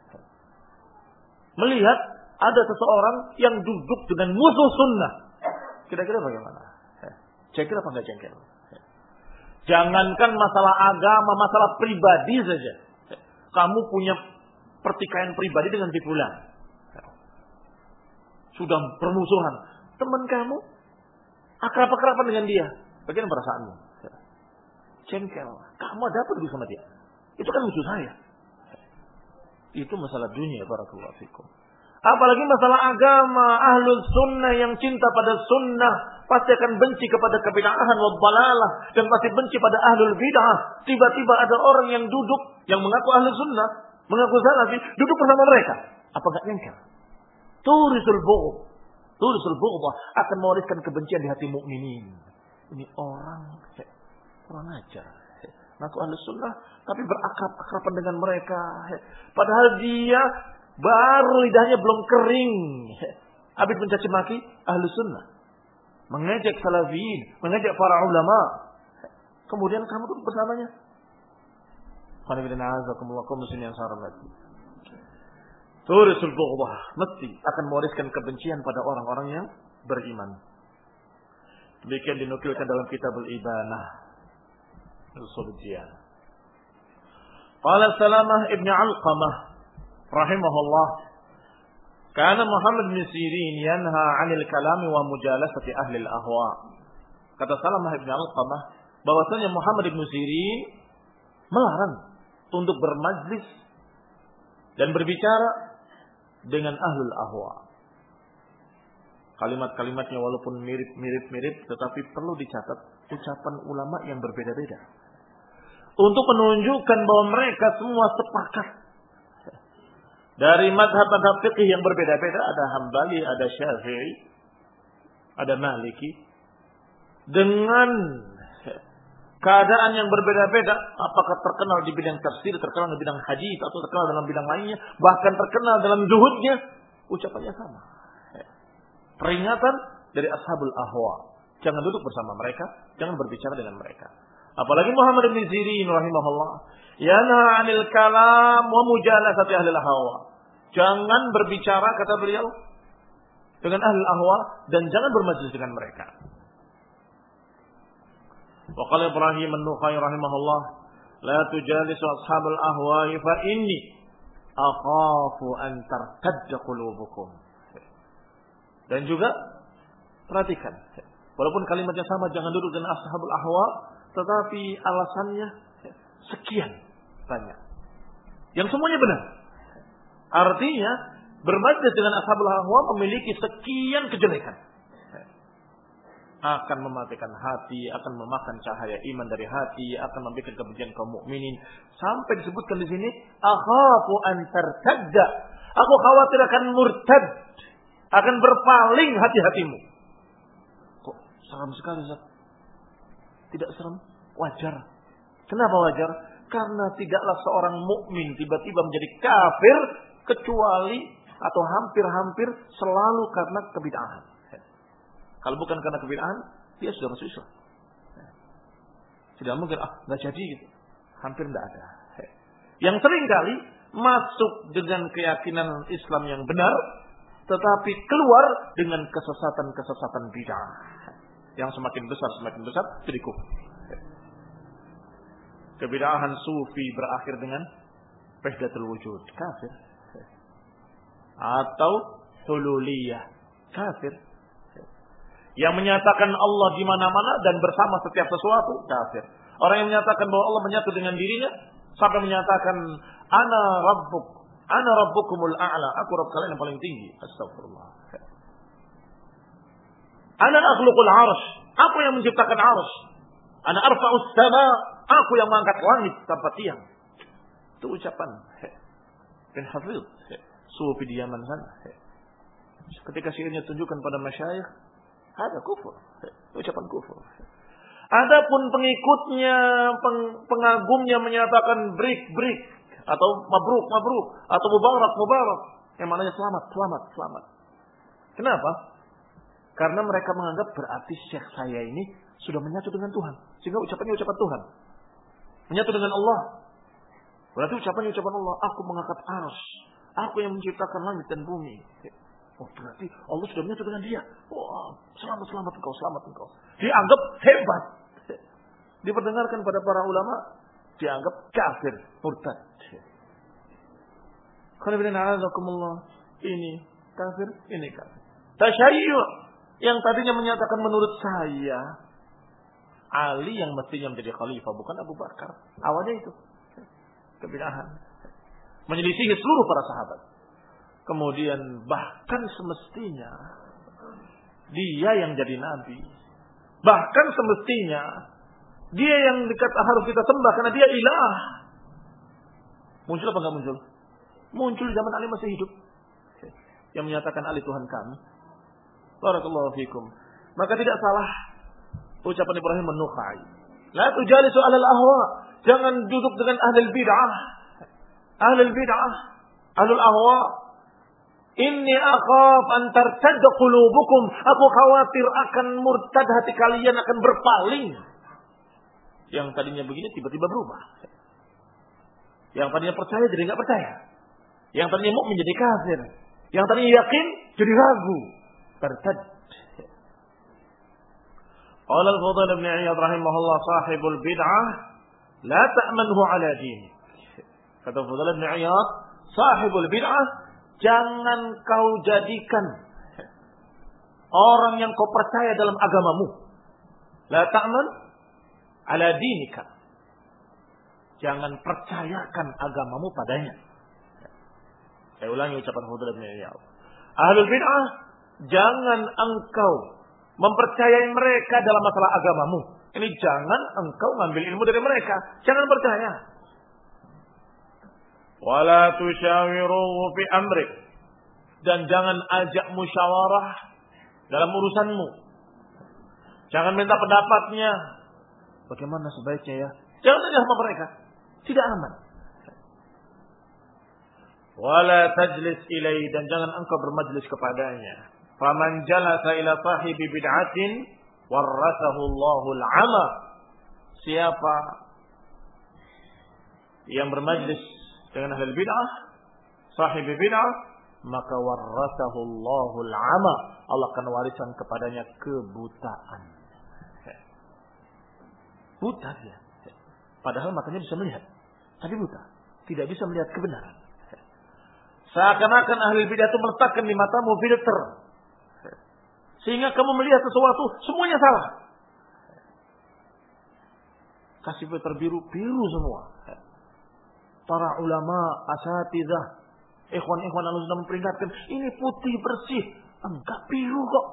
melihat ada seseorang yang duduk dengan musuh sunnah? Kira-kira bagaimana? Jengkel apa enggak jengkel? Jangankan masalah agama, masalah pribadi saja. Kamu punya pertikaian pribadi dengan si fulan. Sudah permusuhan. Teman kamu akrab-akraban dengan dia. Bagaimana perasaanmu? Jengkel. Kamu ada apa sama dia? Itu kan musuh saya. Itu masalah dunia, barakallahu fikum. Apalagi masalah agama, ahlul sunnah yang cinta pada sunnah pasti akan benci kepada kebid'ahan wa dhalalah, dan pasti benci pada ahlul bid'ah. Tiba-tiba ada orang yang duduk, yang mengaku ahlul sunnah, mengaku salafi, duduk bersama mereka. Apa enggak jengkel? Turisul bughdah akan mewariskan kebencian di hati mukminin. Ini orang kurang ajar. Mengaku ahlus sunnah tapi berakrab-akraban dengan mereka. Padahal dia baru lidahnya belum kering, habis mencaci maki ahlus sunnah, mengejek salafiyin, mengejek para ulama. Kemudian kamu duduk bersamanya. Turisul bughdah, mesti akan mewariskan kebencian pada orang-orang yang beriman. Demikian dinukilkan dalam Kitabul Ibanah, Usuluddin. Qala Salamah ibn Alqamah rahimahullah, kana Muhammad bin Sirin yanha 'anil kalami wa mujalasati ahli al-ahwa. Kata Salamah ibn Alqamah bahwasanya Muhammad bin Sirin melarang untuk bermajlis dan berbicara dengan ahlul ahwa. Kalimat-kalimatnya walaupun mirip-mirip tetapi perlu dicatat ucapan ulama yang berbeda-beda untuk menunjukkan bahwa mereka semua sepakat dari madhab-madhab fiqih yang berbeda-beda. Ada Hambali, ada Syafi'i, ada Maliki, dengan keadaan yang berbeda-beda, apakah terkenal di bidang tafsir, terkenal di bidang hadis, atau terkenal dalam bidang lainnya, bahkan terkenal dalam zuhudnya, ucapannya sama. Peringatan dari ashabul ahwa. Jangan duduk bersama mereka, jangan berbicara dengan mereka. Apalagi Muhammad bin Sirin rahimahullah, yanha 'anil kalam wa mujalasati ahli al-ahwa. Jangan berbicara, kata beliau, dengan ahli ahwa, dan jangan bermajlis dengan mereka. Wa qala Ibrahim An-Nukhai rahimahullah, la tujalisu ashabul ahwa'i fa inni akhafu an tartadda qulubukum. Dan juga perhatikan, walaupun kalimatnya sama, jangan duduk dengan ashabul ahwa, tetapi alasannya sekian banyak yang semuanya benar. Artinya bermajlis dengan ashabul ahwa memiliki sekian kejelekan, akan mematikan hati, akan memakan cahaya iman dari hati, akan membuat kebencian kaum mukminin. Sampai disebutkan di sini, akhafu an tartadda. Aku khawatir akan murtad, akan berpaling hati-hatimu. Kok seram sekali, Ustaz? Tidak seram, wajar. Kenapa wajar? Karena tidaklah seorang mukmin tiba-tiba menjadi kafir kecuali atau hampir-hampir selalu karena kebid'ahan. Kalau bukan karena kebid'ahan, dia sudah masuk Islam. Tidak mungkin, nggak jadi gitu. Hampir nggak ada. Yang sering kali masuk dengan keyakinan Islam yang benar, tetapi keluar dengan kesesatan-kesesatan bid'ah. Yang semakin besar jadi kufur. Kebid'ahan sufi berakhir dengan wahdatul wujud, kafir. atau hululiyah, kafir. Yang menyatakan Allah di mana-mana dan bersama setiap sesuatu, kafir. Orang yang menyatakan bahwa Allah menyatu dengan dirinya sampai menyatakan ana rabbukumul a'la, aku Rabb kalian yang paling tinggi. Astagfirullah. Ana akhluqul 'arsy, aku yang menciptakan 'arsy. Ana arfa'us sama, aku yang mengangkat langit tanpa tiang. Itu ucapan bin Hafidh, sufi di Yaman sana. Ketika syairnya tunjukkan pada masyayikh, ada kufur, ucapan kufur. Adapun pengikutnya, pengagumnya menyatakan brik atau mabruk atau mubarak, yang maknanya selamat. Kenapa? Karena mereka menganggap berarti syekh saya ini sudah menyatu dengan Tuhan, sehingga ucapannya ucapan Tuhan. Menyatu dengan Allah, berarti ucapannya ucapan Allah. Aku mengangkat arsy, aku yang menciptakan langit dan bumi. Oh, berarti Allah sudah menyatu dengan dia. Oh, selamat engkau. Dianggap hebat. Diperdengarkan pada para ulama, dianggap kafir, murtad. Ini kafir, ini kafir. Tasyayyu' yang tadinya menyatakan menurut saya Ali yang mestinya menjadi khalifah, bukan Abu Bakar. Awalnya itu kebidahan, menyelisihi seluruh para sahabat. Kemudian bahkan semestinya dia yang jadi nabi. Bahkan semestinya dia yang harus kita sembah karena dia ilah. Muncul apa enggak muncul? Muncul zaman Ali masih hidup. Yang menyatakan Ali Tuhan kami. Barakallahu fikum. Maka tidak salah ucapan Ibrahim an-Nukhai. La tujalisu 'alal ahwa. Jangan duduk dengan ahlul bid'ah. Ahlul ahwa. Inni akhaf an tartadda qulubukum. Aku khawatir akan murtad, hati kalian akan berpaling. Yang tadinya begini tiba-tiba berubah. Yang tadinya percaya jadi enggak percaya. Yang tadinya mukmin jadi kafir. Yang tadinya yakin jadi ragu. Tertad. Qala al-Fudail bin Iyad rahimahullah, sahibul bid'ah la ta'manhu ala dini. Kata Fudail bin Iyad, sahibul bid'ah, jangan kau jadikan orang yang kau percaya dalam agamamu. La ta'man ala dinika. Jangan percayakan agamamu padanya. Saya ulangi ucapan Fudail bin Iyad. Ahlul bid'ah, jangan engkau mempercayai mereka dalam masalah agamamu. Ini jangan engkau ngambil ilmu dari mereka. Jangan percaya. Wala tusyawiruhu fi amrik. Dan jangan ajak musyawarah dalam urusanmu. Jangan minta pendapatnya. Bagaimana sebaiknya ya? Jangan tanya sama mereka. Tidak aman. Wala tajlis ilaihi, dan jangan engkau bermajlis kepadanya. Faman jalasa ila sahibi bid'atin warasahu Allahul 'ama. Siapa yang bermajlis dengan ahli bid'ah, sahibi bid'ah, maka warasahu Allahul 'ama. Allah akan wariskan kepadanya kebutaan. Buta dia. Padahal matanya bisa melihat, tapi buta. Tidak bisa melihat kebenaran. Seakan-akan ahli bid'ah itu meletakkan di matamu filter, sehingga kamu melihat sesuatu semuanya salah. Kasih filter biru semua. Para ulama, asatidzah, ikhwan-ikhwan yang sudah memperingatkan, ini putih bersih, enggak biru kok.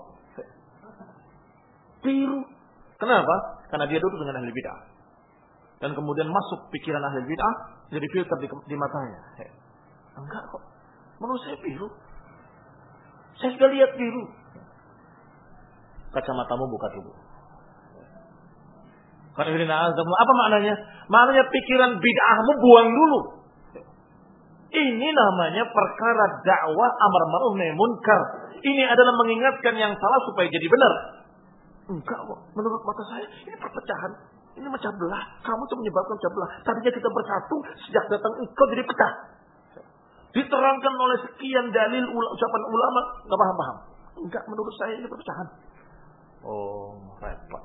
Biru. Kenapa? Karena dia duduk dengan ahli bid'ah. Dan kemudian masuk pikiran ahli bid'ah, jadi filter di matanya. Enggak kok. Menurut saya biru. Saya sudah lihat biru. Kacamatamu buka dulu. Apa maknanya? Maknanya pikiran bid'ahmu buang dulu. Ini namanya perkara dakwah amar ma'ruf nahi munkar. Ini adalah mengingatkan yang salah supaya jadi benar. Enggak kok. Menurut mata saya ini perpecahan. Ini macam belah. Kamu tuh menyebabkan pecah belah. Tadinya kita bersatu, sejak datang engkau jadi pecah. Diterangkan oleh sekian dalil ucapan ulama, enggak paham-paham. Enggak, menurut saya ini perpecahan. Oh, repot.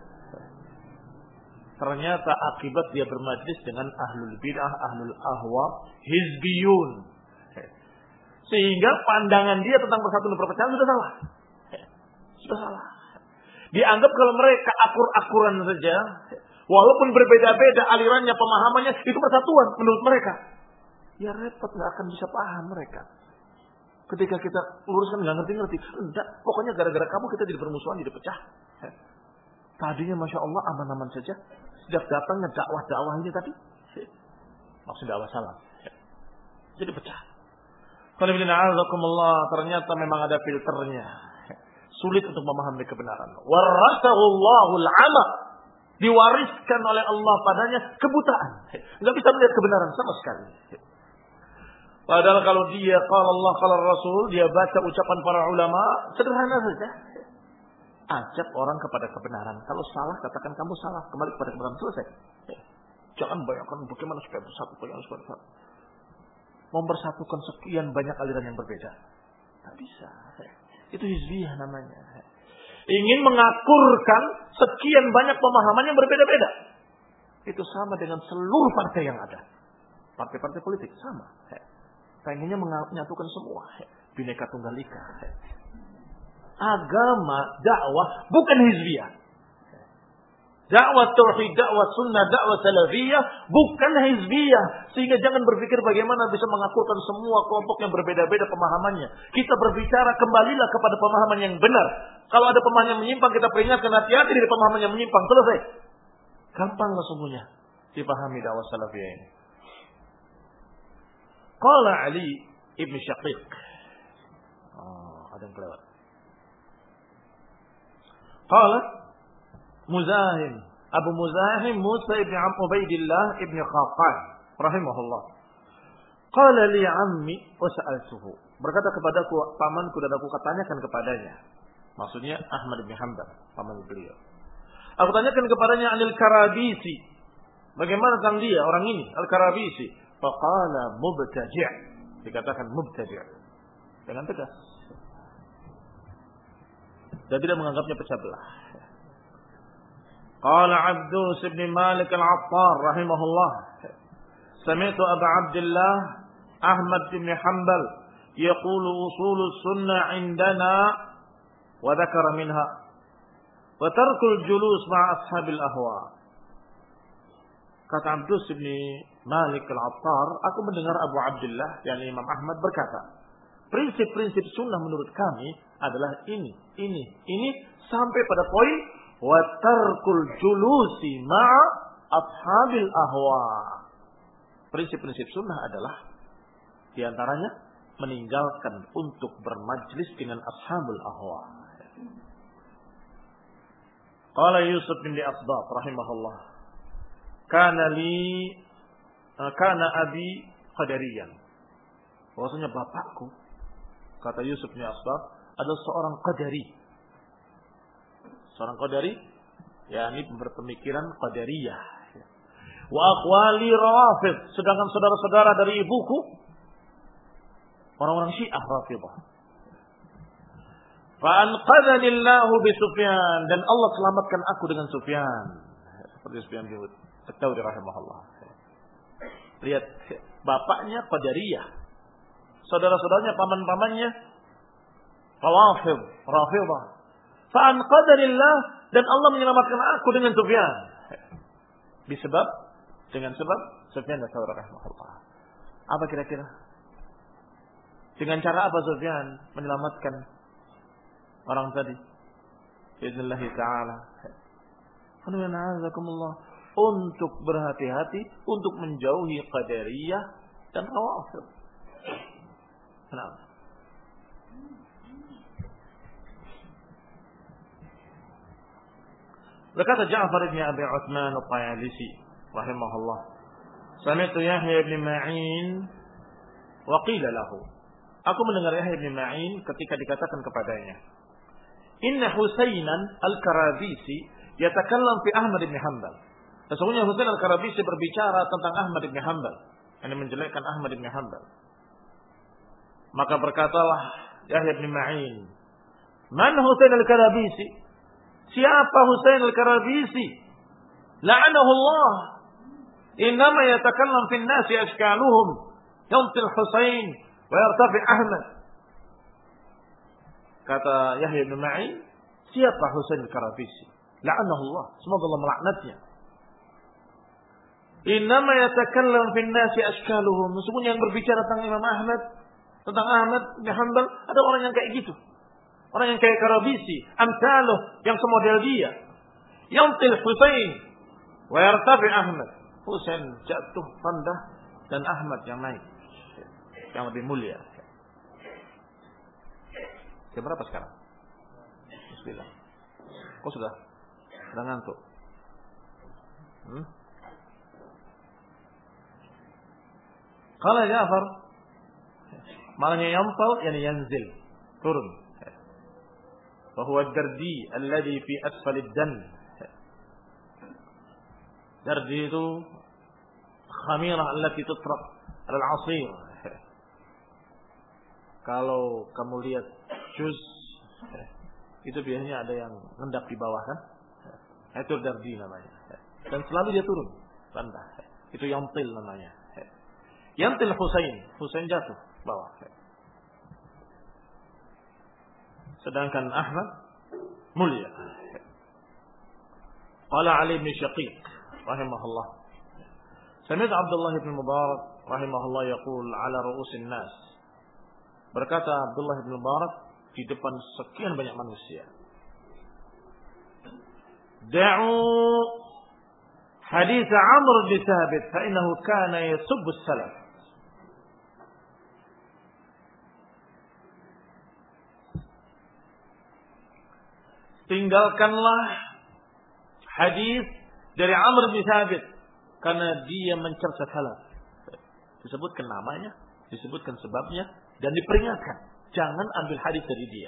Ternyata akibat dia bermajlis dengan ahlul bid'ah, ahlul ahwa, hizbiyun. Sehingga pandangan dia tentang persatuan dan perpecahan sudah salah. Sudah salah. Dianggap kalau mereka akur-akuran saja, walaupun berbeda-beda alirannya, pemahamannya, itu persatuan menurut mereka. Ya repot, nggak akan bisa paham mereka. Ketika kita luruskan nggak ngerti-ngerti, enggak. Pokoknya gara-gara kamu kita jadi bermusuhan, jadi pecah. Tadinya Masya Allah aman-aman saja. Sejak datangnya dakwah-dakwah ini tadi, maksud dakwah salam, jadi pecah. Ternyata memang ada filternya. Sulit untuk memahami kebenaran. Warasahullahu al-'ama. Diwariskan oleh Allah padanya kebutaan. Enggak bisa melihat kebenaran sama sekali. Padahal kalau dia qala Allah qala Rasul, dia baca ucapan para ulama, sederhana saja. Ajak orang kepada kebenaran. Kalau salah katakan kamu salah, kembali kepada kebenaran, selesai. Jangan bayangkan bagaimana supaya bersatu, mempersatukan sekian banyak aliran yang berbeda. Tak bisa. Itu hizbiyah namanya. Ingin mengakurkan sekian banyak pemahaman yang berbeda-beda. Itu sama dengan seluruh partai yang ada. Partai-partai politik sama. Pengennya menyatukan semua. Bhinneka Tunggal Ika. Agama, dakwah bukan hizbiyah. Dakwah tauhid, dakwah sunnah, dakwah salafiyah bukan hizbiyah. Sehingga jangan berpikir bagaimana bisa mengakurkan semua kelompok yang berbeda-beda pemahamannya. Kita berbicara kembalilah kepada pemahaman yang benar. Kalau ada pemahaman yang menyimpang, kita peringatkan, hati-hati dari pemahaman yang menyimpang. Selesai. Gampang sesungguhnya dipahami dakwah salafiyah ini. Qala Ali ibn Syaqiq. Ada yang kelewat. Qala Muzahim, Abu Muzahim Musa ibn Ubaidillah ibn Khaqan rahimahullah. Qala li ammi wa sa'altuhu. Berkata kepadaku pamanku dan aku tanyakan kepadanya. Maksudnya Ahmad bin Hanbal, paman beliau. Aku tanyakan kepadanya Anil Karabisi. Bagaimana tentang dia orang ini, Al-Karabisi? Faqala mubtadi'. Dikatakan mubtadi'. Dengan tegas. Dan tidak menganggapnya pecah belah. Qala Abdus bin Malik al-Attar rahimahullah. Sami'tu Abu Abdullah Ahmad bin Hanbal yaqulu usul sunnah indana wa dzakara minha wa tarkul julus ma'a ashabil ahwa. Kata Abdus bin Malik al-Attar, aku mendengar Abu Abdullah yakni Imam Ahmad berkata, prinsip-prinsip sunnah menurut kami adalah ini sampai pada poin wa tarkul julusi ma'a ashabil ahwa. Prinsip-prinsip sunnah adalah diantaranya meninggalkan untuk bermajlis dengan ashabul ahwa. Qala Yusuf bin Asbab rahimahullah. Kana abi qadariyan. Bahwasanya bapakku, kata Yusuf bin Asbab, adalah seorang qadari. Seorang qadari, yakni berpemikiran qadariyah. Wa aqwali rafid, sedangkan saudara-saudara dari ibuku orang-orang Syiah Rafidhah. Fa anqadhani Allah bi Sufyan, dan Allah selamatkan aku dengan Sufyan. Seperti Sufyan bin Tsauri rahimahullah. Lihat, bapaknya qadariyah. Saudara-saudaranya, paman-pamannya Rafidhah. Fa anqadhani Allah, dan Allah menyelamatkan aku dengan Sufyan. Dengan sebab Sufyan bin Tsauri rahimahullah. Apa kira-kira? Dengan cara apa Sufyan menyelamatkan orang tadi? Bismillah ta'ala. Untuk berhati-hati, untuk menjauhi qadariyah dan rawafid. Kenapa? Berkata Ja'far bin Abi Utsman al-Tayalisi rahimahullah, sami'tu Yahya bin Ma'in wa qila lahu. Aku mendengar Yahya bin Ma'in ketika dikatakan kepadanya, inna Husainan al-Karabisi yatakallam fi Ahmad bin Hanbal. Sesungguhnya Husain al-Karabisi berbicara tentang Ahmad bin Hanbal, yang menjelekkan Ahmad bin Hanbal. Maka berkatalah Yahya bin Ma'in, man Husain al-Karabisi? Siapa Husain al-Karabisi? La'anahu Allah. Innama yatakallam fi an-nasi ashkaluhum. Yumtil Husain wa yartafi Ahmad. Kata Yahya bin Ma'in, siapa Husain al-Karabisi? La'anahullah, semoga Allah melaknatnya. Innama yatakallam fin nasi ashkaluhum. Sesungguhnya yang berbicara tentang Imam Ahmad, tentang Ahmad bin Hanbal, ada orang yang kayak gitu. Orang yang kayak Karabisi, amsaluh, yang semodel dia. Yantil Husain wa yartafi Ahmad. Husain jatuh rendah dan Ahmad yang naik, yang lebih mulia. Jam berapa sekarang? Bismillah. Kok sudah ngantuk? Qala Ja'far, maknanya yantal yani yanzil, turun. Wa huwa ad-dardi alladhi fi asfal ad-dan. Dardi itu khamirah allati tutraq ala al-'asir. Kalau kamu lihat juz itu biasanya ada yang ngendap di bawah kan? Itu dardi namanya. Dan selalu dia turun, rendah. Itu yantil namanya. Yantil Husain jatuh bawah. Sedangkan Ahmad mulia. Qala Ali bin Syaqiq rahimahullah. Sami'tu Abdullah bin Mubarak rahimahullah yaqul ala ru'usin nas. Berkata Abdullah bin Mubarak di depan sekian banyak manusia. Da'u hadits Amr bin Thabit fa innahu kana yasubbu as-salaf. Tinggalkanlah hadis dari Amr bin Thabit karena dia mencerca salaf. Disebutkan namanya, disebutkan sebabnya dan diperingatkan, jangan ambil hadis dari dia.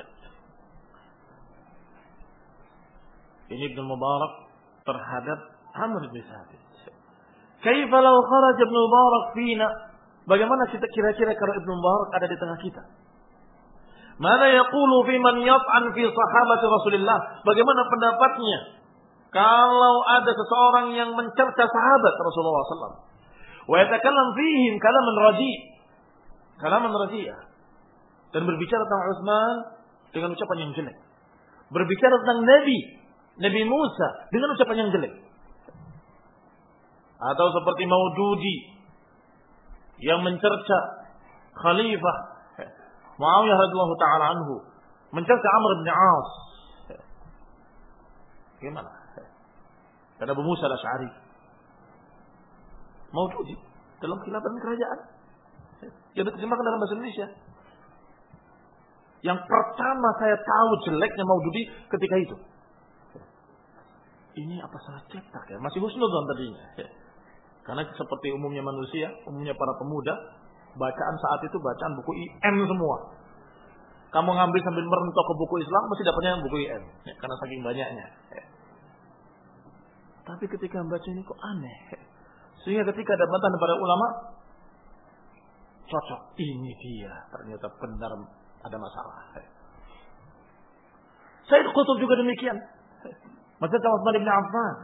Ini Ibnu Mubarak terhadap Amr bin Thabit. Kaifa law kharaja Ibnu Mubarak fina? Bagaimana kita kira-kira kalau Ibnu Mubarak ada di tengah kita? Mana yaqulu fi man yat'an fi sahabati Rasulillah? Bagaimana pendapatnya kalau ada seseorang yang mencerca sahabat Rasulullah SAW? Wa yatakallam fihim kalaman radiyah. Dan berbicara tentang Utsman dengan ucapan yang jelek. Berbicara tentang Nabi Musa dengan ucapan yang jelek. Atau seperti Maududi yang mencerca Khalifah Muawiyah radhiyallahu ta'ala anhu, mencerca Amr bin As. Gimana? Dan Abu Musa al-Asy'ari Maududi dalam khilafah dan kerajaan yang diterjemahkan dalam bahasa Indonesia. Yang pertama saya tahu jeleknya Maududi ketika itu. Ini apa salah cetak ya? Masih husnuzon tadinya. Karena seperti umumnya manusia, umumnya para pemuda, bacaan saat itu bacaan buku IM semua. Kamu ngambil sambil merentok ke buku Islam, mesti dapatnya buku IM. Karena saking banyaknya. Tapi ketika membaca ini kok aneh. Sehingga ketika ada bantahan para ulama, cocok. Ini dia. Ternyata benar ada masalah. Sayyid Qutb juga demikian. Masjid Utsman bin Affan.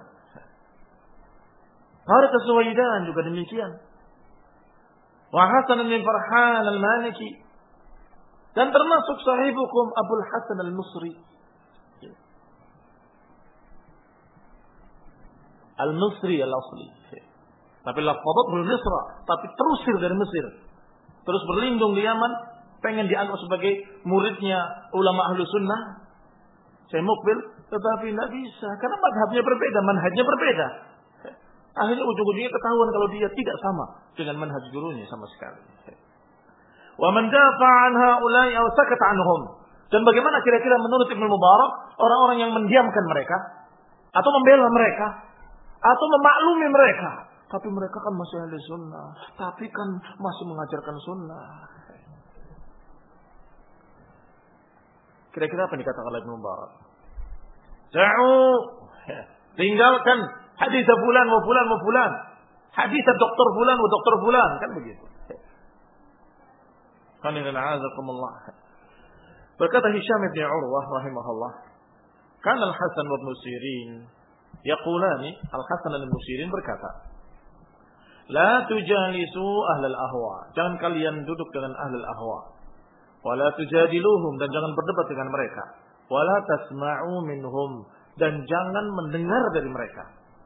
Harith As-Suwaidan juga demikian. Wa Hasan bin Farhan al-Maliki. Dan termasuk sahibukum Abul Hasan al-Misri. Al-Misri al-Asli. Tapi lafadhat belum Misra. Tapi terusir dari Mesir. Terus berlindung di Yaman. Pengen dianggap sebagai muridnya ulama ahlu sunnah. Saya mukbil. Tetapi tidak bisa. Karena madhabnya berbeda. Manhajnya berbeda. Akhirnya ujung-ujungnya ketahuan kalau dia tidak sama dengan manhaj gurunya sama sekali. Wa man dafa'a an haula'i aw sakata anhum. Dan bagaimana kira-kira menurut Ibnu Mubarak orang-orang yang mendiamkan mereka atau membela mereka atau memaklumi mereka, tapi mereka kan masih ahli sunnah, tapi kan masih mengajarkan sunnah. Kira-kira apa yang dikatakan oleh Ibnu Mubarak? Da'u, tinggalkan hadis fulan wa fulan wa fulan. Hadis dokter fulan wa dokter fulan, kan begitu. Berkata Hisham bin Urwah rahimahullah, kana Al-Hasan wa Ibnu Sirin yaqulani, Al-Hasan dan Ibnu Sirin berkata, La tujalisu ahlal ahwa. Jangan kalian duduk dengan ahlul ahwa. Wa la tujadiluhum, dan jangan berdebat dengan mereka. Wa la tasma'u minhum, dan jangan mendengar dari mereka.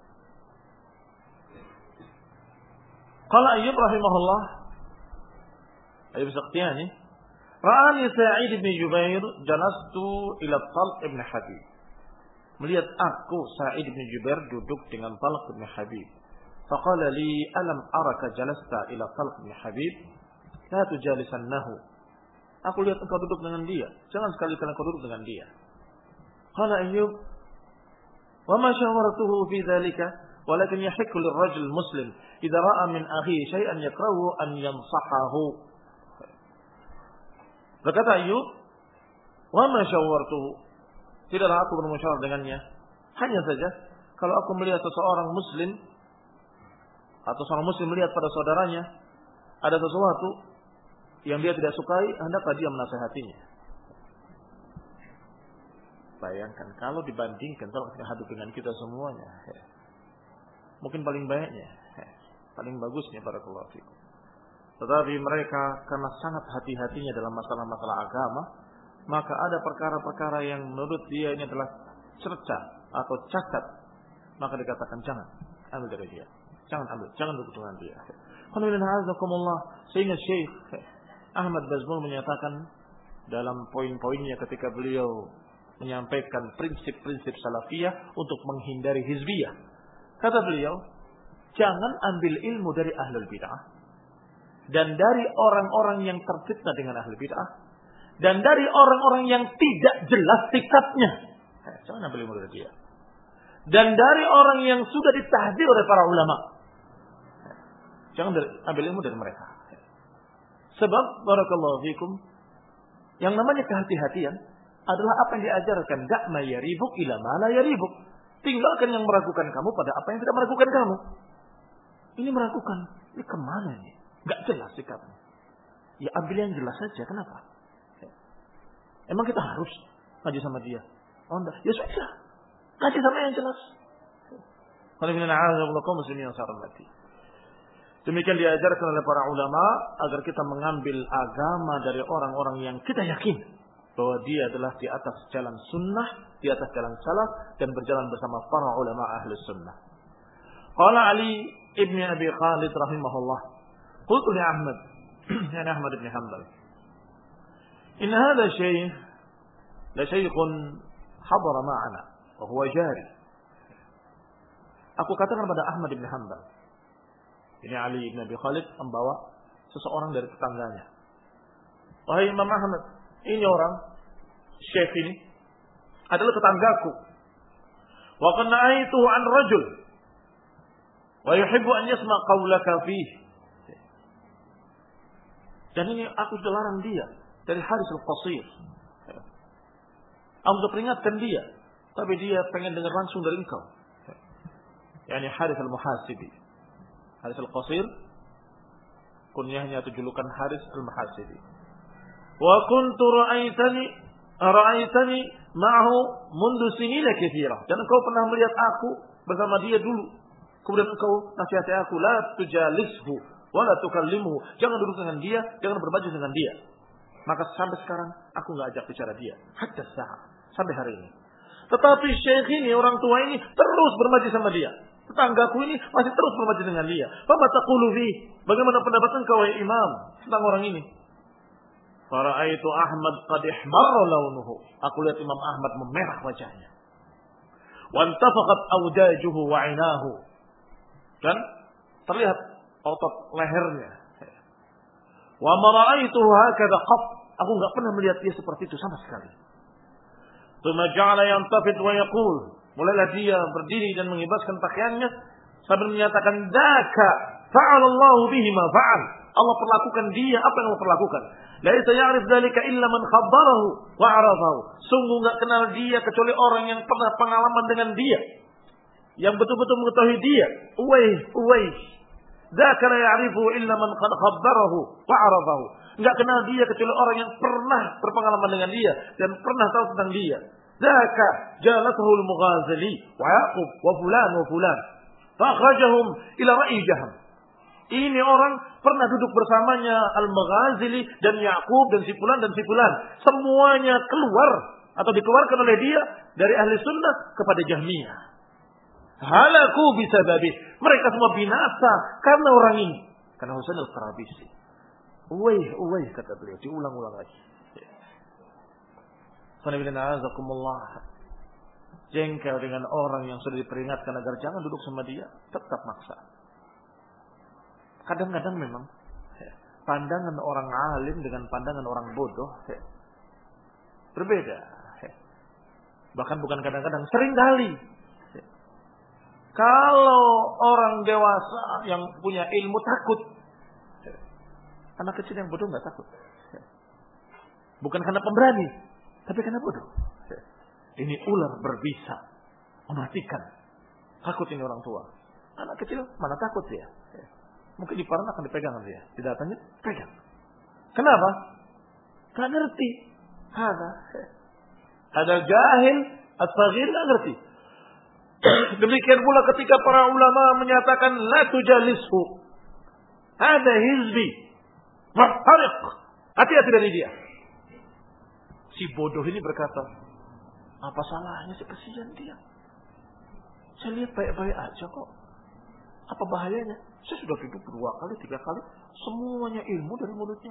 Qala Ayyub rahimahullah, Ayyub Sakhtiyani, ra'ani Sa'id bin Jubair jalastu ila Talq ibn Habib. Melihat aku Sa'id bin Jubair duduk dengan Talq bin Habib. Faqala li alam araka jalasta ila Talq bin Habib la tujalisannahu. Aku lihat engkau duduk dengan dia, jangan sekali-kali engkau duduk dengan dia. Qala Ayyub, wa ma shawartuhu fi dhalika walakin yahikku lirrajul muslim idza ra'a min akhihi shay'an yakrahu an yansahahu. Berkata Ayyub, wa ma shawartuhu, tidaklah aku bermusyawarah dengannya. Hanya saja kalau aku melihat seseorang muslim atau seorang muslim melihat pada saudaranya ada sesuatu yang dia tidak sukai, hendaklah dia menasihatinya. Bayangkan kalau dibandingkan kalau kita hadap dengan kita semuanya, mungkin paling banyaknya, paling bagusnya barakallahu fikum. Tetapi mereka karena sangat hati-hatinya dalam masalah-masalah agama, maka ada perkara-perkara yang menurut dia ini adalah cerca atau cacat, maka dikatakan jangan ambil dari dia, jangan ambil, jangan duduk dengan dia. Sehingga Syekh Ahmad Bazmul menyatakan dalam poin-poinnya ketika beliau menyampaikan prinsip-prinsip salafiyah untuk menghindari hizbiyah. Kata beliau, jangan ambil ilmu dari ahlul bid'ah dan dari orang-orang yang terfitnah dengan ahlul bid'ah dan dari orang-orang yang tidak jelas sikapnya. Jangan ambil ilmu dari dia. Dan dari orang yang sudah ditahdzir oleh para ulama. Jangan ambil ilmu dari mereka. Sebab barakallahu fikum, yang namanya kehati-hatian adalah apa yang diajarkan, da'ma yaribuk ila ma la yaribuk. Tinggalkan yang meragukan kamu pada apa yang tidak meragukan kamu. Ini meragukan, ini kemana ini? Gak jelas sikapnya. Ya ambil yang jelas saja, kenapa? Emang kita harus ngaji sama dia? Oh enggak, ya sudah. Ngaji sama yang jelas. Demikian diajarkan oleh para ulama agar kita mengambil agama dari orang-orang yang kita yakin bahwa dia adalah di atas jalan sunnah, di atas jalan salaf, dan berjalan bersama para ulama ahli sunnah. Qala Ali ibn Abi Khalid rahimahullah, qultu li Ahmad, yani Ahmad ibn Hanbal, in hadha shaykh la shaykhun hadara ma'ana wa huwa jari. Aku katakan pada Ahmad ibn Hanbal, ini Ali ibn Abi Khalid membawa seseorang dari tetangganya. Wahai Imam Ahmad, ini orang, syekh ini adalah tetanggaku. Wa qanna'aituhu an rajul wa yuhibbu an yasma' qawlaka fihi. Dan ini aku sudah larang dia dari Haris al-Qasir. Aku sudah peringatkan dia, tapi dia pengen dengar langsung dari engkau. Yani Haris al-Muhasibi. Haris al-Qasir kunyahnya atau julukan Haris al-Muhasibi. Wa kuntu ra'aitani ma'ahu mundu sinina katsira. Dan engkau pernah melihat aku bersama dia dulu. Kemudian engkau nasihati aku, la tujalishu wa la tukallimhu. Jangan duduk dengan dia, jangan bermajlis dengan dia. Maka sampai sekarang aku enggak ajak bicara dia, hatta saat, sampai hari ini. Tetapi syekh ini, orang tua ini terus bermajlis sama dia. Tetanggaku ini masih terus bermajlis dengan dia. Fama taqulu fi? Bagaimana pendapat engkau wahai imam tentang orang ini? Fara'aitu Ahmad qad ihmarra launuhu. Aku lihat Imam Ahmad memerah wajahnya. Wa intafaqat awdajuhu wa 'inahu. Dan terlihat otot lehernya. Wa ma ra'aituhu hakadha qat. Aku enggak pernah melihat dia seperti itu sama sekali. Tsumma ja'ala yantafid wa yaqul. Mulailah dia berdiri dan mengibaskan pakaiannya sambil menyatakan, "Daka fa'alallahu bihi ma fa'al." Allah perlakukan dia apa yang Allah perlakukan. Laisa ya'rif dzalika illa man khabbarahu wa 'arafahu. Sungguh enggak kenal dia kecuali orang yang pernah pengalaman dengan dia, yang betul-betul mengetahui dia. Uwais. Dzaka la ya'rifu illa man qad khabbarahu wa 'arafahu. Enggak kenal dia kecuali orang yang pernah berpengalaman dengan dia dan pernah tahu tentang dia. Dzaka jalathu al-Mughazali wa Yaqub wa fulan wa fulan. Fa akhrajahum ila ra'i Jaham. Ini orang pernah duduk bersamanya Al-Maghazili dan Ya'qub dan si fulan dan si fulan. Semuanya keluar atau dikeluarkan oleh dia dari ahli sunnah kepada Jahmiyah. Halaku bisababi. Mereka semua binasa karena orang ini. Karena Husain al-Qarabisi. Uwais kata beliau. Diulang-ulang lagi. Jengkel dengan orang yang sudah diperingatkan agar jangan duduk sama dia. Tetap maksa. Kadang-kadang memang pandangan orang alim dengan pandangan orang bodoh berbeda. Bahkan bukan kadang-kadang, sering kali. Kalau orang dewasa yang punya ilmu takut, anak kecil yang bodoh nggak takut. Bukan karena pemberani, tapi karena bodoh. Ini ular berbisa, mematikan. Takut ini orang tua. Anak kecil mana takut dia? Mungkin di paran akan dipegang dia. Di datanya pegang. Kenapa? Gak ngerti. Ada jahil, as-saghir gak ngerti. Demikian pula ketika para ulama menyatakan la tujalishu. Ada hizbi. Wattariq. Hati-hati dari dia. Si bodoh ini berkata, apa salahnya sih, kesian dia. Saya lihat baik-baik aja kok. Apa bahayanya? Saya sudah duduk 2 kali, 3 kali. Semuanya ilmu dari mulutnya.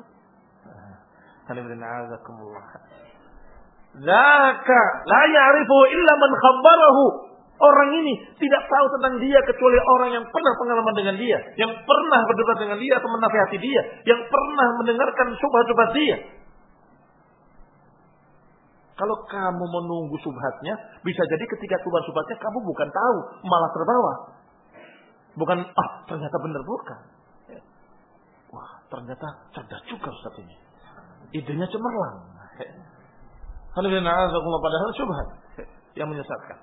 Zaka la ya'rifu illa man khabbarahu. Orang ini tidak tahu tentang dia kecuali orang yang pernah pengalaman dengan dia, yang pernah berdebat dengan dia atau menasihati dia, yang pernah mendengarkan syubhat-syubhat dia. Kalau kamu menunggu syubhatnya, bisa jadi ketika keluar syubhatnya kamu bukan tahu, malah terbawa. Bukan, ternyata benar, bukan. Wah, ternyata cerdas juga Ustaz ini. Idenya cemerlang. Padahal syubhat yang menyesatkan.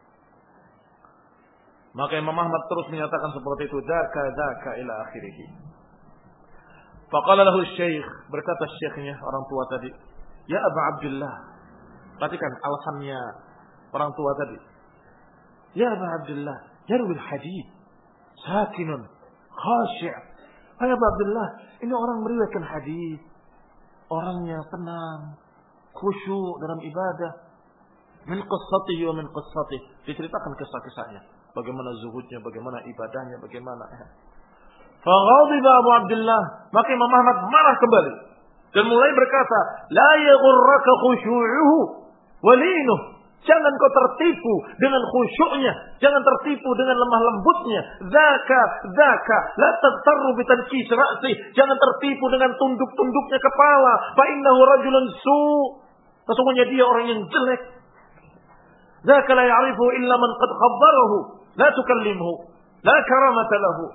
Maka Imam Ahmad terus menyatakan seperti itu. Daka ila akhirih. Faqala lahu syekh, berkata syekhnya, orang tua tadi, ya Aba Abdullah. Perhatikan alasannya orang tua tadi. Ya Aba Abdullah, yarwil hadith. Sakinun, khasyi'. Hai Abu Abdullah, ini orang meriwayatkan hadis. Orangnya tenang, khusyuk dalam ibadah. Min qissatihi wa min qissatihi. Diceritakan kisah-kisahnya. Bagaimana zuhudnya, bagaimana ibadahnya, bagaimana. Faghadiba Abu Abdullah. Maka Imam Ahmad marah kembali. Dan mulai berkata, la yaghurraka khusyu'uhu walinuh. Jangan kau tertipu dengan khusyuknya. Jangan tertipu dengan lemah lembutnya. Zaka. La taghtarru bitankis ra'si. Jangan tertipu dengan tunduk-tunduknya kepala. Fa innahu rajulun su'. Sesungguhnya dia orang yang jelek. Zaka la ya'rifu illa man qad khabbarahu. La tukallimhu. La karamata lahu.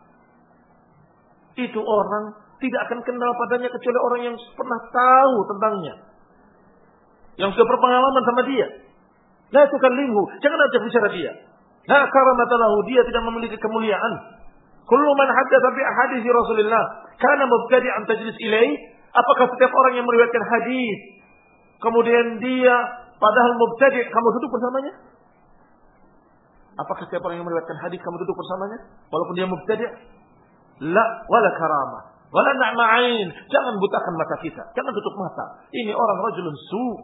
Itu orang tidak akan kenal padanya kecuali orang yang pernah tahu tentangnya. Yang sudah berpengalaman sama dia. La tukallimhu, jangan ajak bicara dia. La karamata lahu, dia tidak memiliki kemuliaan. Kullu man haddatsa bi ahadits Rasulillah kana mubtadi'an tajlis ilaihi. Apakah setiap orang yang meriwayatkan hadis kemudian dia padahal mubtadi', kamu duduk bersamanya? Apakah setiap orang yang meriwayatkan hadis kamu duduk bersamanya walaupun dia mubtadi'? La wala karamah, wala na'ma'ain. Jangan butakan mata kita, jangan tutup mata. Ini orang rajulun su'.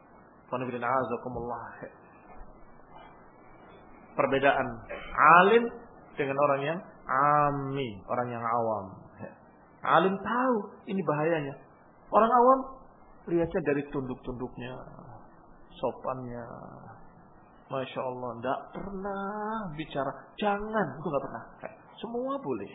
Perbedaan alim dengan orang yang ami, orang yang awam. Alim tahu ini bahayanya. Orang awam lihatnya dari tunduk-tunduknya, sopannya. Masya Allah, tidak pernah bicara. Jangan, itu nggak pernah. Semua boleh.